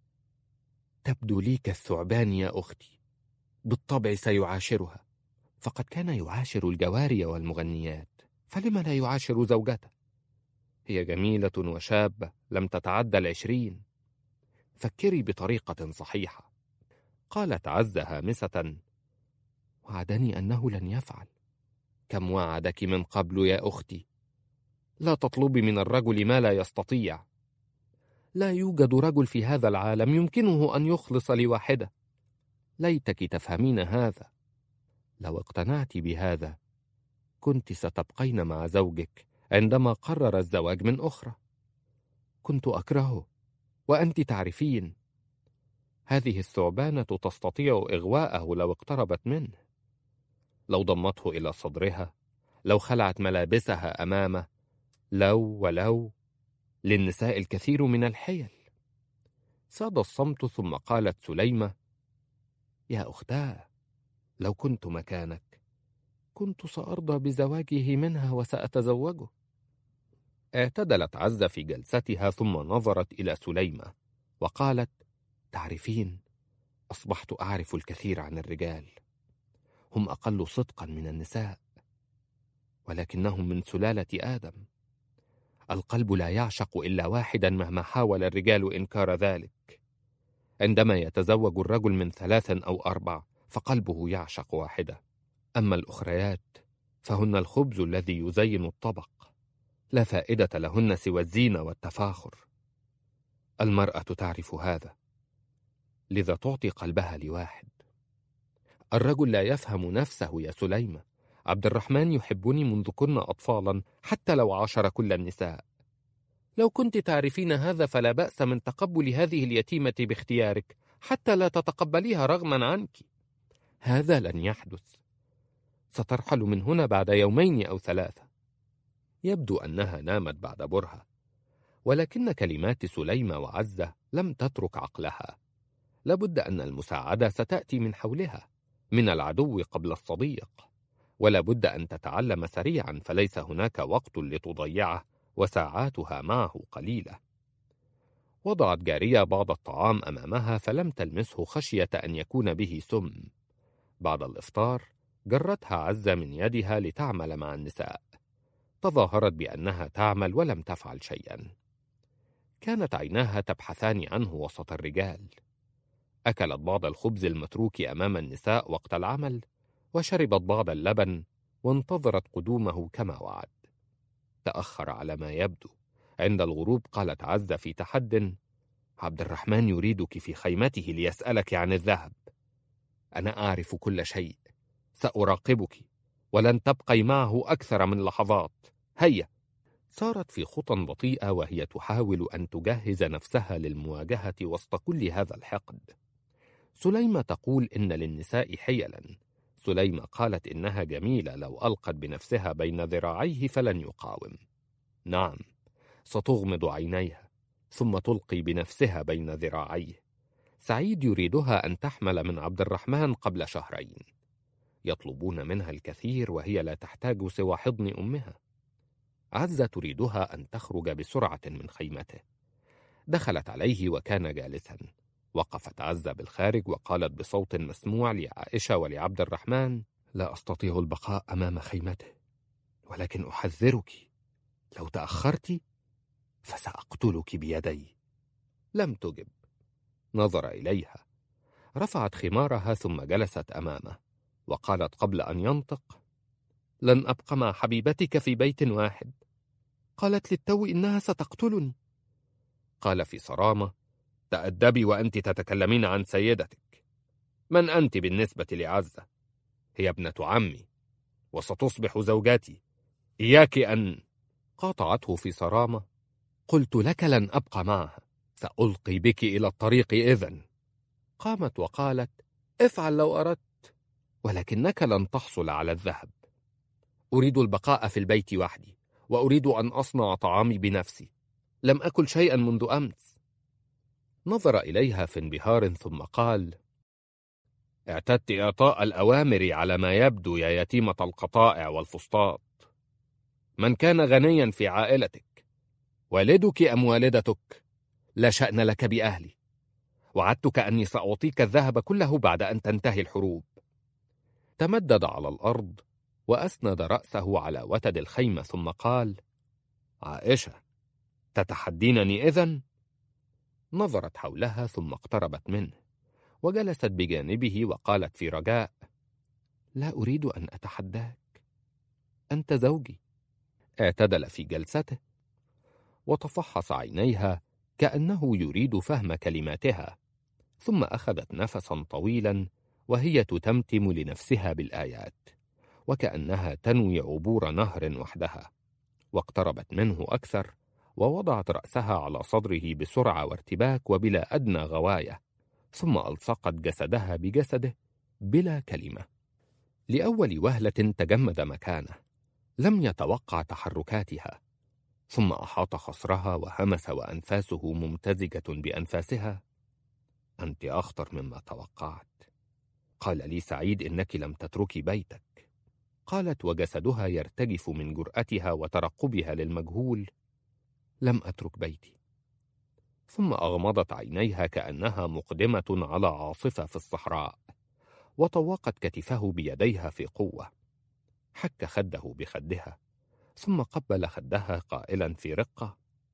تبدو لي كالثعبان يا أختي، بالطبع سيعاشرها، فقد كان يعاشر الجواري والمغنيات، فلم لا يعاشر زوجته؟ هي جميلة وشابة لم تتعدى العشرين. فكري بطريقة صحيحة. قالت عزة هامسة: وعدني أنه لن يفعل. كم وعدك من قبل يا أختي؟ لا تطلبي من الرجل ما لا يستطيع. لا يوجد رجل في هذا العالم يمكنه أن يخلص لواحدة. ليتك تفهمين هذا. لو اقتنعت بهذا كنت ستبقين مع زوجك عندما قرر الزواج من أخرى. كنت أكرهه وأنت تعرفين. هذه الثعبانة تستطيع إغواءه لو اقتربت منه، لو ضمته إلى صدرها، لو خلعت ملابسها أمامه. لو ولو للنساء الكثير من الحيل. ساد الصمت، ثم قالت سليمة: يا أختاه، لو كنت مكانك كنت سأرضى بزواجه منها وسأتزوجه. اعتدلت عزة في جلستها ثم نظرت إلى سليمة وقالت: تعرفين، أصبحت أعرف الكثير عن الرجال. هم أقل صدقا من النساء، ولكنهم من سلالة آدم. القلب لا يعشق إلا واحدا مهما حاول الرجال إنكار ذلك. عندما يتزوج الرجل من ثلاث أو أربع فقلبه يعشق واحدة، أما الأخريات فهن الخبز الذي يزين الطبق، لا فائدة لهن سوى الزينة والتفاخر. المرأة تعرف هذا، لذا تعطي قلبها لواحد. الرجل لا يفهم نفسه يا سليمة. عبد الرحمن يحبني منذ كنا أطفالا، حتى لو عاشر كل النساء. لو كنت تعرفين هذا فلا بأس من تقبل هذه اليتيمة باختيارك، حتى لا تتقبليها رغما عنك. هذا لن يحدث. سترحل من هنا بعد يومين أو ثلاثة. يبدو أنها نامت بعد برهة، ولكن كلمات سليمة وعزة لم تترك عقلها. لابد أن المساعدة ستأتي من حولها، من العدو قبل الصديق، ولا بد أن تتعلم سريعا، فليس هناك وقت لتضيعه، وساعاتها معه قليلة. وضعت جارية بعض الطعام أمامها فلم تلمسه خشية أن يكون به سم. بعد الإفطار جرتها عزة من يدها لتعمل مع النساء. تظاهرت بأنها تعمل ولم تفعل شيئا. كانت عيناها تبحثان عنه وسط الرجال. أكلت بعض الخبز المتروك أمام النساء وقت العمل، وشربت بعض اللبن، وانتظرت قدومه كما وعد. تأخر على ما يبدو. عند الغروب قالت عزة في تحد: عبد الرحمن يريدك في خيمته ليسألك عن الذهب. أنا أعرف كل شيء، سأراقبك، ولن تبقي معه أكثر من لحظات. هيا. سارت في خطى بطيئة وهي تحاول أن تجهز نفسها للمواجهة وسط كل هذا الحقد. سليمة تقول إن للنساء حيلا. سليمة قالت إنها جميلة، لو ألقت بنفسها بين ذراعيه فلن يقاوم. نعم، ستغمض عينيها ثم تلقي بنفسها بين ذراعيه. سعيد يريدها أن تحمل من عبد الرحمن قبل شهرين. يطلبون منها الكثير وهي لا تحتاج سوى حضن أمها. عزة تريدها أن تخرج بسرعة من خيمته. دخلت عليه وكان جالسا. وقفت عزة بالخارج وقالت بصوت مسموع لعائشة ولعبد الرحمن: لا أستطيع البقاء أمام خيمته، ولكن أحذرك، لو تأخرت فسأقتلك بيدي. لم تجب. نظر إليها، رفعت خمارها ثم جلست أمامه وقالت قبل أن ينطق: لن أبقى مع حبيبتك في بيت واحد. قالت للتو إنها ستقتلني. قال في صرامة: تأدبي وأنت تتكلمين عن سيدتك. من أنت بالنسبة لعزة؟ هي ابنة عمي وستصبح زوجاتي. إياك أن... قاطعته في صرامة: قلت لك لن أبقى معها، سألقي بك إلى الطريق إذن. قامت وقالت: افعل لو أردت، ولكنك لن تحصل على الذهب. أريد البقاء في البيت وحدي، وأريد أن أصنع طعامي بنفسي. لم أكل شيئا منذ أمس. نظر إليها في انبهار ثم قال: اعتدت إعطاء الأوامر على ما يبدو يا يتيمة القطائع والفسطاط. من كان غنيا في عائلتك، والدك أم والدتك؟ لا شأن لك بأهلي. وعدتك أني سأعطيك الذهب كله بعد أن تنتهي الحروب. تمدد على الأرض وأسند رأسه على وتد الخيمة ثم قال: عائشة، تتحدينني إذن؟ نظرت حولها ثم اقتربت منه وجلست بجانبه وقالت في رجاء: لا أريد أن أتحداك، أنت زوجي. اعتدل في جلسته وتفحص عينيها كأنه يريد فهم كلماتها، ثم أخذت نفسا طويلا وهي تتمتم لنفسها بالآيات وكأنها تنوي عبور نهر وحدها، واقتربت منه أكثر ووضعت رأسها على صدره بسرعة وارتباك وبلا أدنى غواية، ثم ألصقت جسدها بجسده بلا كلمة. لأول وهلة تجمد مكانه، لم يتوقع تحركاتها، ثم أحاط خصرها وهمس وأنفاسه ممتزجة بأنفاسها: أنت أخطر مما توقعت. قال لي سعيد إنك لم تتركي بيتك. قالت وجسدها يرتجف من جرأتها وترقبها للمجهول: لم أترك بيتي. ثم أغمضت عينيها كأنها مقدمة على عاصفة في الصحراء، وطوقت كتفه بيديها في قوة. حك خده بخدها ثم قبل خدها قائلا في رقة: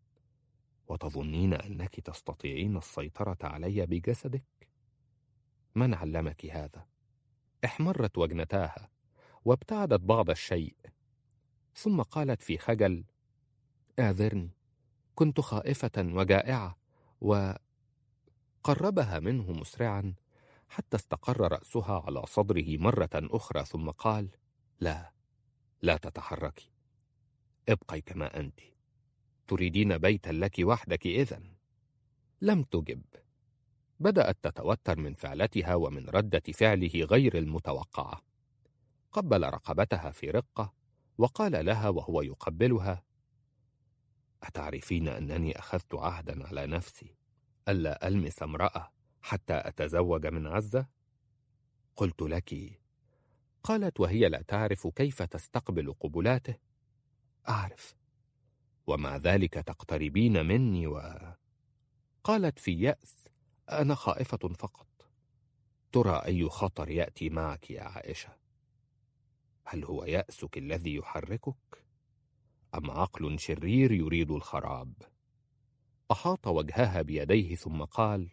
وتظنين أنك تستطيعين السيطرة علي بجسدك؟ من علمك هذا؟ احمرت وجنتاها وابتعدت بعض الشيء، ثم قالت في خجل: اعذرني، كنت خائفة وجائعة. وقربها منه مسرعا حتى استقر رأسها على صدره مرة أخرى، ثم قال: لا، لا تتحركي، ابقي كما أنت. تريدين بيتا لك وحدك إذن؟ لم تجب. بدأت تتوتر من فعلتها ومن ردة فعله غير المتوقعة. قبل رقبتها في رقة وقال لها وهو يقبلها: أتعرفين أنني أخذت عهدا على نفسي ألا ألمس امرأة حتى أتزوج من عزة؟ قلت لك. قالت وهي لا تعرف كيف تستقبل قبلاته: أعرف، ومع ذلك تقتربين مني و... قالت في يأس: أنا خائفة فقط. ترى أي خطر يأتي معك يا عائشة؟ هل هو يأسك الذي يحركك؟ أم عقل شرير يريد الخراب؟ أحاط وجهها بيديه ثم قال: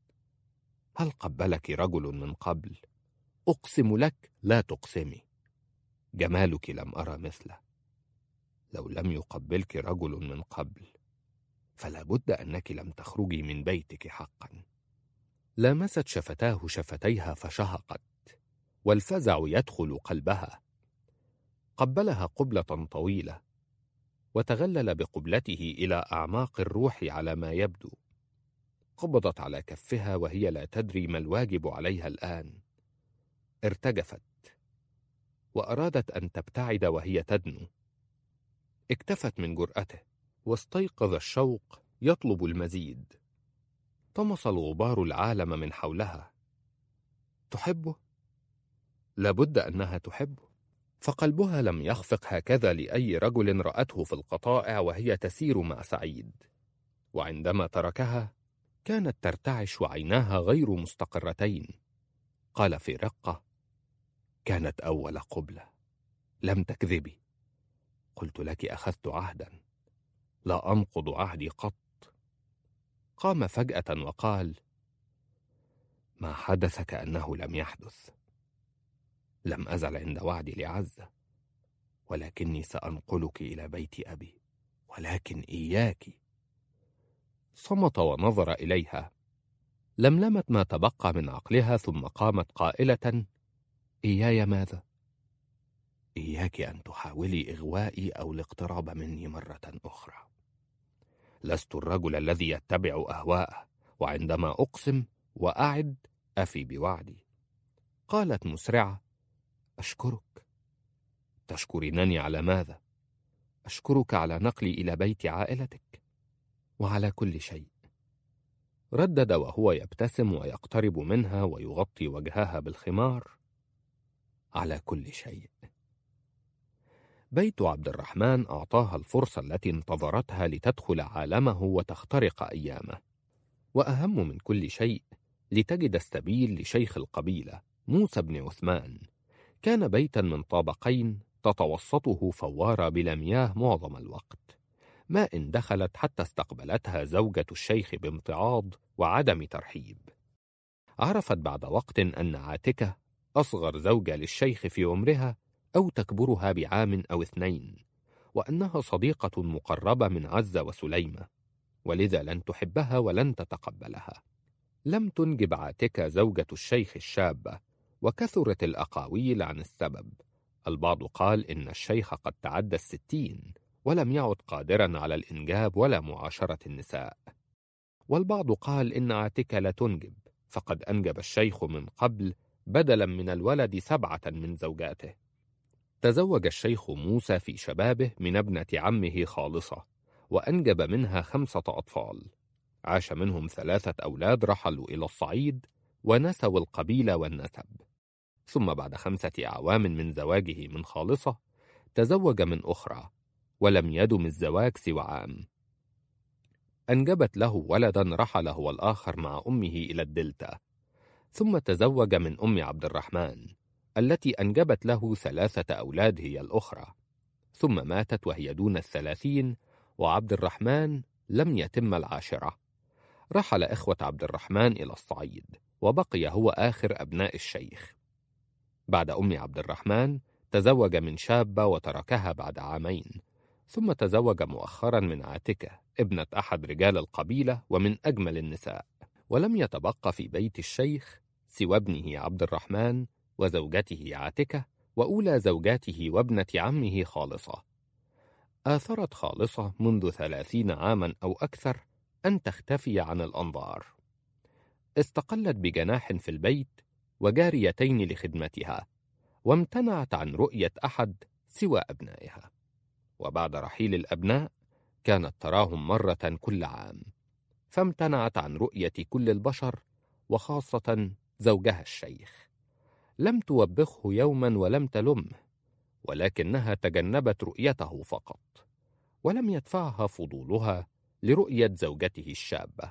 هل قبلك رجل من قبل؟ أقسم لك لا تقسمي، جمالك لم أرى مثله. لو لم يقبلك رجل من قبل فلا بد أنك لم تخرجي من بيتك حقا. لامست شفتاه شفتيها فشهقت والفزع يدخل قلبها. قبلها قبلة طويلة وتغلل بقبلته إلى أعماق الروح على ما يبدو. قبضت على كفها وهي لا تدري ما الواجب عليها الآن. ارتجفت وأرادت أن تبتعد وهي تدنو. اكتفت من جرأته واستيقظ الشوق يطلب المزيد. طمس الغبار العالم من حولها. تحبه؟ لابد أنها تحبه، فقلبها لم يخفق هكذا لأي رجل رأته في القطائع وهي تسير مع سعيد. وعندما تركها كانت ترتعش وعيناها غير مستقرتين. قال في رقة: كانت أول قبلة. لم تكذبي. قلت لك أخذت عهدا، لا أنقض عهدي قط. قام فجأة وقال: ما حدث كأنه لم يحدث. لم أزل عند وعدي لعزة، ولكني سأنقلك إلى بيت أبي، ولكن إياك. صمت ونظر إليها. لملمت ما تبقى من عقلها ثم قامت قائلة: إياي ماذا؟ إياك أن تحاولي إغوائي أو الاقتراب مني مرة أخرى. لست الرجل الذي يتبع أهواءه، وعندما أقسم وأعد أفي بوعدي. قالت مسرعة: أشكرك. تشكرينني على ماذا؟ أشكرك على نقلي إلى بيت عائلتك وعلى كل شيء. ردد وهو يبتسم ويقترب منها ويغطي وجهها بالخمار: على كل شيء. بيت عبد الرحمن أعطاها الفرصة التي انتظرتها لتدخل عالمه وتخترق أيامه، وأهم من كل شيء لتجد السبيل لشيخ القبيلة موسى بن عثمان. كان بيتا من طابقين تتوسطه فوارة بلا مياه معظم الوقت، ما إن دخلت حتى استقبلتها زوجة الشيخ بامتعاض وعدم ترحيب. عرفت بعد وقت أن عاتكة أصغر زوجة للشيخ في عمرها، أو تكبرها بعام أو اثنين، وأنها صديقة مقربة من عزة وسليمة، ولذا لن تحبها ولن تتقبلها. لم تنجب عاتكة زوجة الشيخ الشابة، وكثرت الأقاويل عن السبب. البعض قال إن الشيخ قد تعدى الستين ولم يعد قادرا على الإنجاب ولا معاشرة النساء، والبعض قال إن عاتكة لا تنجب، فقد أنجب الشيخ من قبل بدلا من الولد سبعة من زوجاته. تزوج الشيخ موسى في شبابه من ابنة عمه خالصة، وأنجب منها خمسة أطفال. عاش منهم ثلاثة أولاد رحلوا إلى الصعيد ونسوا القبيلة والنسب. ثم بعد خمسة أعوام من زواجه من خالصة تزوج من أخرى، ولم يدم الزواج سوى عام. أنجبت له ولدا رحل هو الآخر مع أمه إلى الدلتا. ثم تزوج من أم عبد الرحمن التي أنجبت له ثلاثة أولاد هي الأخرى، ثم ماتت وهي دون الثلاثين، وعبد الرحمن لم يتم العاشرة. رحل إخوة عبد الرحمن إلى الصعيد، وبقي هو آخر أبناء الشيخ. بعد أم عبد الرحمن تزوج من شابة وتركها بعد عامين، ثم تزوج مؤخرا من عاتكة ابنة أحد رجال القبيلة ومن أجمل النساء. ولم يتبقى في بيت الشيخ سوى ابنه عبد الرحمن وزوجته عاتكة وأولى زوجاته وابنة عمه خالصة. آثرت خالصة منذ ثلاثين عاما أو أكثر أن تختفي عن الأنظار. استقلت بجناح في البيت وجاريتين لخدمتها، وامتنعت عن رؤية أحد سوى أبنائها. وبعد رحيل الأبناء كانت تراهم مرة كل عام، فامتنعت عن رؤية كل البشر وخاصة زوجها الشيخ. لم توبخه يوما ولم تلمه، ولكنها تجنبت رؤيته فقط، ولم يدفعها فضولها لرؤية زوجته الشابة،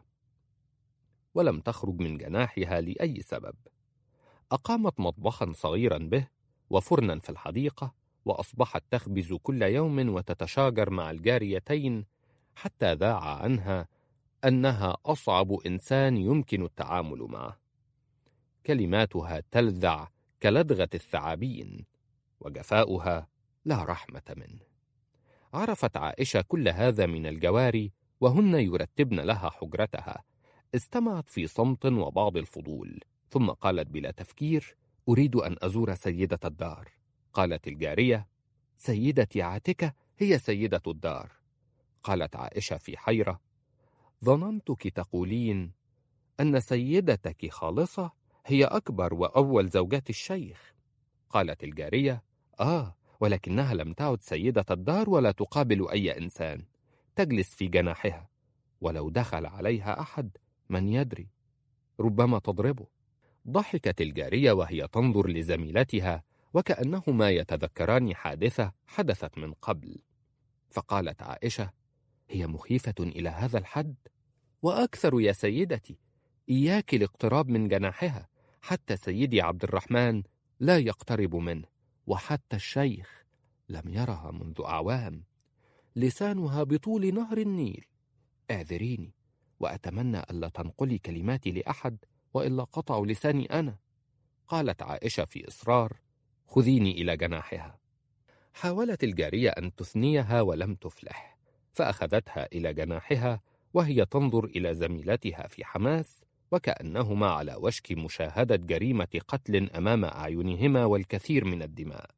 ولم تخرج من جناحها لأي سبب. أقامت مطبخا صغيرا به وفرنا في الحديقة، وأصبحت تخبز كل يوم وتتشاجر مع الجاريتين، حتى ذاع عنها أنها أصعب إنسان يمكن التعامل معه. كلماتها تلذع كلدغة الثعابين، وجفاؤها لا رحمة منه. عرفت عائشة كل هذا من الجواري وهن يرتبن لها حجرتها. استمعت في صمت وبعض الفضول، ثم قالت بلا تفكير: أريد أن أزور سيدة الدار. قالت الجارية: سيدتي عاتكة هي سيدة الدار. قالت عائشة في حيرة: ظننتك تقولين أن سيدتك خالصة هي أكبر وأول زوجات الشيخ. قالت الجارية: آه، ولكنها لم تعد سيدة الدار ولا تقابل أي إنسان، تجلس في جناحها، ولو دخل عليها أحد من يدري، ربما تضربه. ضحكت الجارية وهي تنظر لزميلتها وكأنهما يتذكران حادثة حدثت من قبل. فقالت عائشة: هي مخيفة إلى هذا الحد؟ وأكثر يا سيدتي، إياك الاقتراب من جناحها، حتى سيدي عبد الرحمن لا يقترب منه، وحتى الشيخ لم يرها منذ أعوام. لسانها بطول نهر النيل. اعذريني، وأتمنى ألا تنقلي كلماتي لأحد، وإلا قطع لساني أنا. قالت عائشة في إصرار: خذيني إلى جناحها. حاولت الجارية أن تثنيها ولم تفلح، فأخذتها إلى جناحها وهي تنظر إلى زميلتها في حماس، وكأنهما على وشك مشاهدة جريمة قتل أمام أعينهما والكثير من الدماء.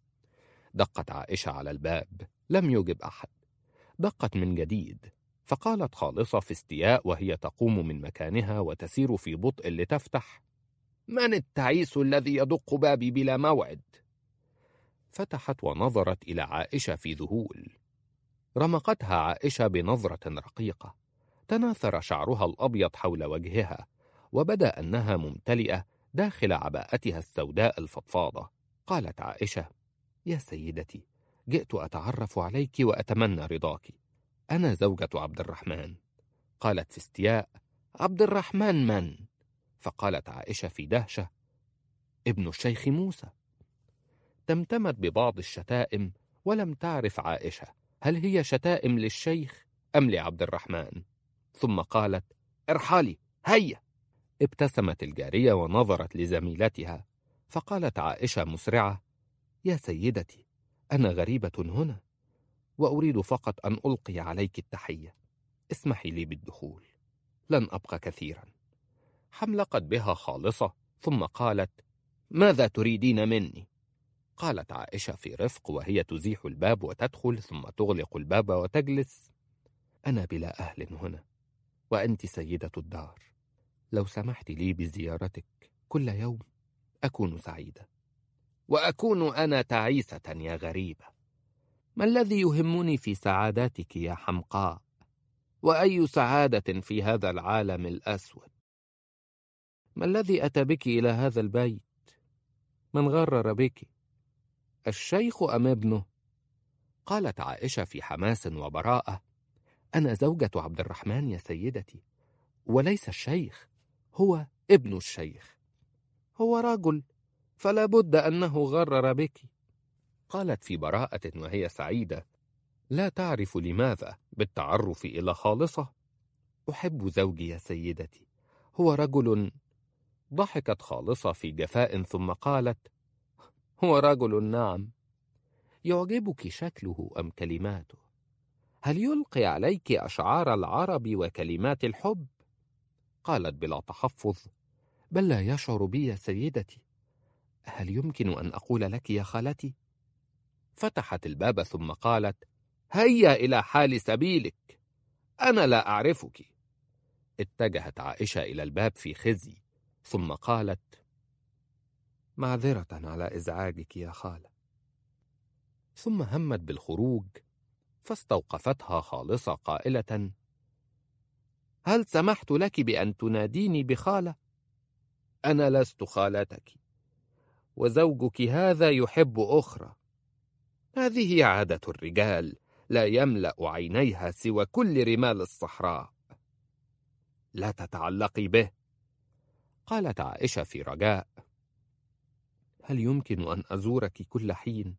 دقت عائشة على الباب، لم يجب أحد. دقت من جديد، فقالت خالصة في استياء وهي تقوم من مكانها وتسير في بطء لتفتح: من التعيس الذي يدق بابي بلا موعد؟ فتحت ونظرت إلى عائشة في ذهول. رمقتها عائشة بنظرة رقيقة. تناثر شعرها الأبيض حول وجهها، وبدا أنها ممتلئة داخل عباءتها السوداء الفضفاضة. قالت عائشة: يا سيدتي، جئت أتعرف عليك وأتمنى رضاك. أنا زوجة عبد الرحمن. قالت في استياء: عبد الرحمن من؟ فقالت عائشة في دهشة: ابن الشيخ موسى. تمتمت ببعض الشتائم، ولم تعرف عائشة هل هي شتائم للشيخ أم لعبد الرحمن. ثم قالت: ارحلي، هيا. ابتسمت الجارية ونظرت لزميلتها، فقالت عائشة مسرعة: يا سيدتي، أنا غريبة هنا، وأريد فقط أن ألقي عليك التحية. اسمحي لي بالدخول، لن أبقى كثيرا. حملقت بها خالصة، ثم قالت: ماذا تريدين مني؟ قالت عائشة في رفق وهي تزيح الباب وتدخل، ثم تغلق الباب وتجلس: أنا بلا أهل هنا، وأنت سيدة الدار. لو سمحت لي بزيارتك كل يوم أكون سعيدة. وأكون أنا تعيسة يا غريبة. ما الذي يهمني في سعاداتك يا حمقاء؟ وأي سعادة في هذا العالم الأسود؟ ما الذي أتى بك إلى هذا البيت؟ من غرر بك؟ الشيخ أم ابنه؟ قالت عائشة في حماس وبراءة: أنا زوجة عبد الرحمن يا سيدتي، وليس الشيخ، هو ابن الشيخ. هو رجل، فلا بد أنه غرر بك. قالت في براءة وهي سعيدة، لا تعرف لماذا بالتعرف إلى خالصة: أحب زوجي يا سيدتي، هو رجل. ضحكت خالصة في جفاء، ثم قالت: هو رجل نعم. يعجبك شكله أم كلماته؟ هل يلقي عليك أشعار العرب وكلمات الحب؟ قالت بلا تحفظ: بل لا يشعر بي يا سيدتي. هل يمكن أن أقول لك يا خالتي؟ فتحت الباب ثم قالت: هيا إلى حال سبيلك، أنا لا أعرفك. اتجهت عائشة إلى الباب في خزي، ثم قالت: معذرة على إزعاجك يا خالة. ثم همت بالخروج، فاستوقفتها خالصة قائلة: هل سمحت لك بأن تناديني بخالة؟ أنا لست خالتك، وزوجك هذا يحب أخرى. هذه عادة الرجال، لا يملأ عينيها سوى كل رمال الصحراء. لا تتعلقي به. قالت عائشة في رجاء: هل يمكن أن أزورك كل حين؟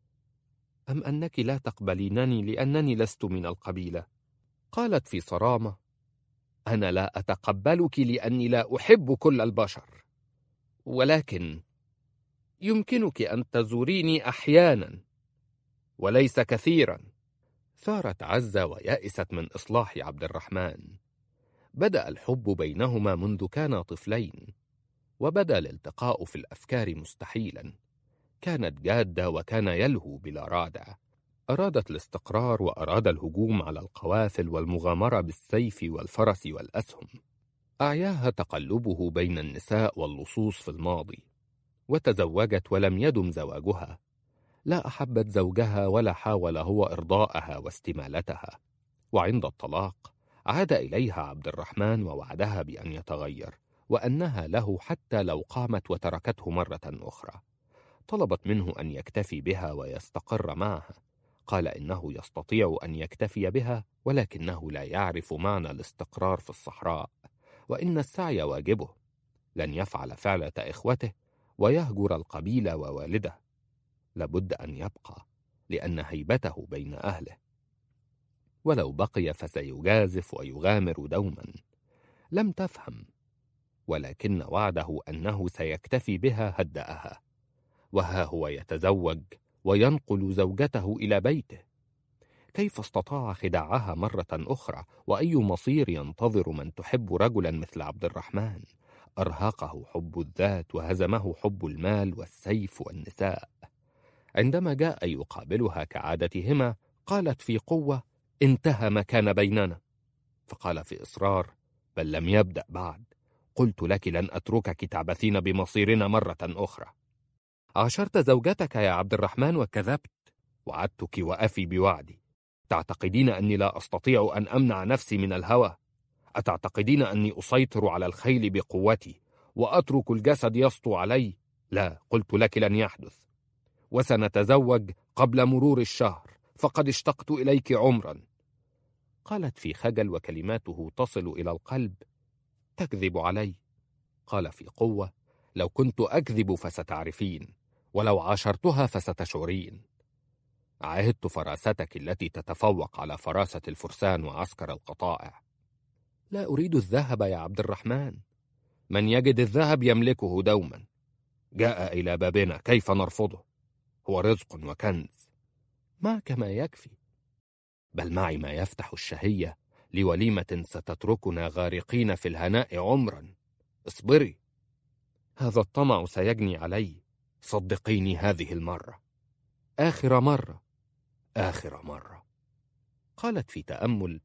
أم أنك لا تقبلينني لأنني لست من القبيلة؟ قالت في صرامة: أنا لا أتقبلك لأني لا أحب كل البشر، ولكن يمكنك أن تزوريني أحيانا وليس كثيرا. ثارت عزة ويأست من إصلاح عبد الرحمن. بدأ الحب بينهما منذ كانا طفلين، وبدأ الالتقاء في الأفكار مستحيلا. كانت جادة وكان يلهو بلا رادع. أرادت الاستقرار وأراد الهجوم على القوافل والمغامرة بالسيف والفرس والأسهم. أعياها تقلبه بين النساء واللصوص في الماضي، وتزوجت ولم يدم زواجها. لا أحبت زوجها ولا حاول هو إرضاءها واستمالتها. وعند الطلاق عاد إليها عبد الرحمن ووعدها بأن يتغير، وأنها له حتى لو قامت وتركته مرة أخرى. طلبت منه أن يكتفي بها ويستقر معها. قال إنه يستطيع أن يكتفي بها، ولكنه لا يعرف معنى الاستقرار في الصحراء، وإن السعي واجبه. لن يفعل فعلة إخوته، ويهجر القبيلة ووالده. لابد أن يبقى لأن هيبته بين أهله، ولو بقي فسيجازف ويغامر دوما. لم تفهم، ولكن وعده أنه سيكتفي بها هدأها، وها هو يتزوج وينقل زوجته إلى بيته. كيف استطاع خداعها مرة أخرى؟ وأي مصير ينتظر من تحب رجلا مثل عبد الرحمن؟ أرهقه حب الذات وهزمه حب المال والسيف والنساء. عندما جاء يقابلها كعادتهما قالت في قوة: انتهى ما كان بيننا. فقال في إصرار: بل لم يبدأ بعد. قلت لك لن أتركك تعبثين بمصيرنا مرة أخرى. عاشرت زوجتك يا عبد الرحمن وكذبت، وعدتك وأفي بوعدي. تعتقدين أني لا أستطيع أن أمنع نفسي من الهوى؟ أتعتقدين أني أسيطر على الخيل بقوتي وأترك الجسد يسطو علي؟ لا، قلت لك لن يحدث. وسنتزوج قبل مرور الشهر، فقد اشتقت إليك عمرا. قالت في خجل وكلماته تصل إلى القلب: تكذب علي. قال في قوة: لو كنت أكذب فستعرفين، ولو عاشرتها فستشعرين. عهدت فراستك التي تتفوق على فراسة الفرسان وعسكر القطائع. لا أريد الذهب يا عبد الرحمن، من يجد الذهب يملكه دوما. جاء إلى بابنا، كيف نرفضه؟ هو رزق وكنز، معك ما يكفي، بل معي ما يفتح الشهية لوليمة ستتركنا غارقين في الهناء عمرا. اصبري، هذا الطمع سيجني علي. صدقيني هذه المرة، آخر مرة، آخر مرة. قالت في تأمل: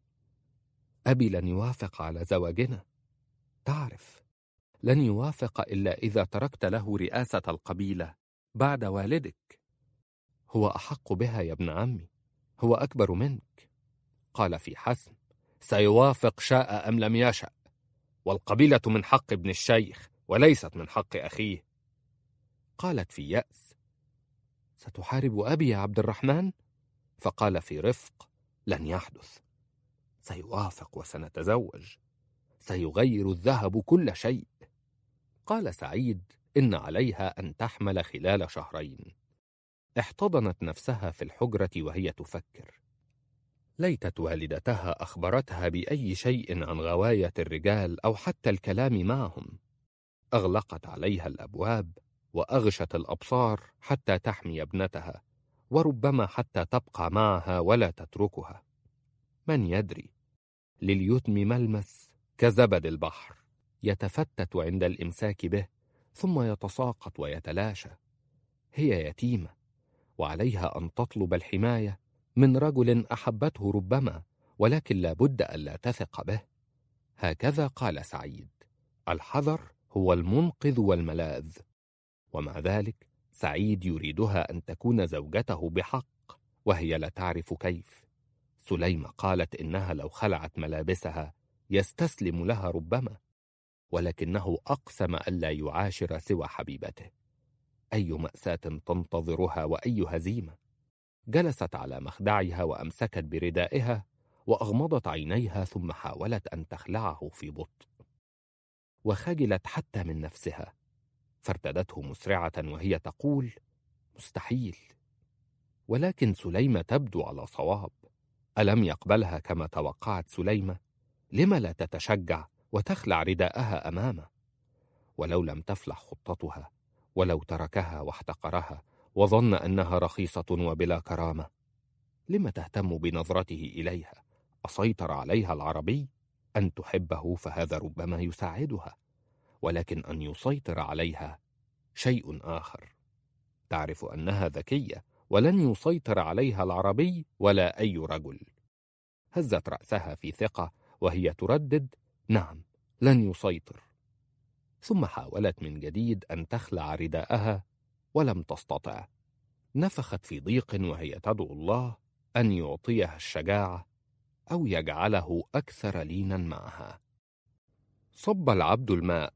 أبي لن يوافق على زواجنا. تعرف، لن يوافق إلا إذا تركت له رئاسة القبيلة بعد والدك. هو أحق بها يا ابن عمي، هو أكبر منك. قال في حسم: سيوافق شاء أم لم يشأ، والقبيلة من حق ابن الشيخ وليست من حق أخيه. قالت في يأس: ستحارب أبي يا عبد الرحمن؟ فقال في رفق: لن يحدث. سيوافق وسنتزوج، سيغير الذهب كل شيء. قال سعيد: إن عليها أن تحمل خلال شهرين. احتضنت نفسها في الحجرة وهي تفكر. ليتت والدتها أخبرتها بأي شيء عن غواية الرجال أو حتى الكلام معهم. أغلقت عليها الأبواب وأغشت الأبصار حتى تحمي ابنتها، وربما حتى تبقى معها ولا تتركها. من يدري، لليتم ملمس كزبد البحر، يتفتت عند الإمساك به ثم يتساقط ويتلاشى. هي يتيمة، وعليها أن تطلب الحماية من رجل أحبته ربما، ولكن لا بد ألا تثق به. هكذا قال سعيد: الحذر هو المنقذ والملاذ. ومع ذلك سعيد يريدها أن تكون زوجته بحق، وهي لا تعرف كيف. سليمة قالت إنها لو خلعت ملابسها يستسلم لها ربما، ولكنه أقسم ألا يعاشر سوى حبيبته. أي مأساة تنتظرها وأي هزيمة. جلست على مخدعها وأمسكت بردائها وأغمضت عينيها، ثم حاولت أن تخلعه في بطء، وخجلت حتى من نفسها، فارتدته مسرعة وهي تقول: مستحيل. ولكن سليمة تبدو على صواب. ألم يقبلها كما توقعت سليمة؟ لم لا تتشجع وتخلع رداءها أمامه؟ ولو لم تفلح خطتها، ولو تركها واحتقرها وظن أنها رخيصة وبلا كرامة، لم تهتم بنظرته إليها؟ أسيطر عليها العربي؟ أن تحبه فهذا ربما يساعدها، ولكن أن يسيطر عليها شيء آخر. تعرف أنها ذكية، ولن يسيطر عليها العربي ولا أي رجل. هزت رأسها في ثقة وهي تردد: نعم، لن يسيطر. ثم حاولت من جديد أن تخلع رداءها ولم تستطع. نفخت في ضيق وهي تدعو الله أن يعطيها الشجاعة أو يجعله أكثر لينا معها. صب العبد الماء،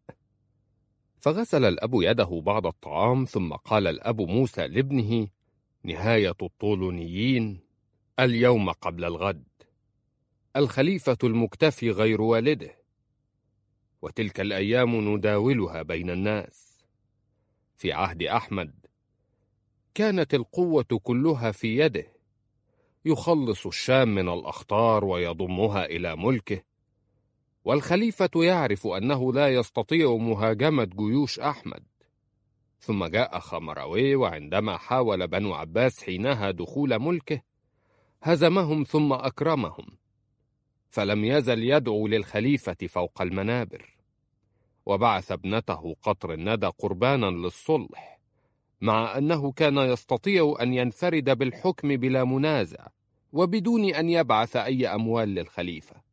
فغسل الأب يده بعد الطعام، ثم قال الأب موسى لابنه: نهاية الطولونيين اليوم قبل الغد. الخليفة المكتفي غير والده، وتلك الأيام نداولها بين الناس، في عهد أحمد كانت القوة كلها في يده، يخلص الشام من الأخطار ويضمها إلى ملكه، والخليفة يعرف أنه لا يستطيع مهاجمة جيوش أحمد. ثم جاء خمروي، وعندما حاول بنو عباس حينها دخول ملكه هزمهم ثم أكرمهم، فلم يزل يدعو للخليفة فوق المنابر، وبعث ابنته قطر الندى قربانا للصلح، مع أنه كان يستطيع أن ينفرد بالحكم بلا منازع وبدون أن يبعث أي أموال للخليفة.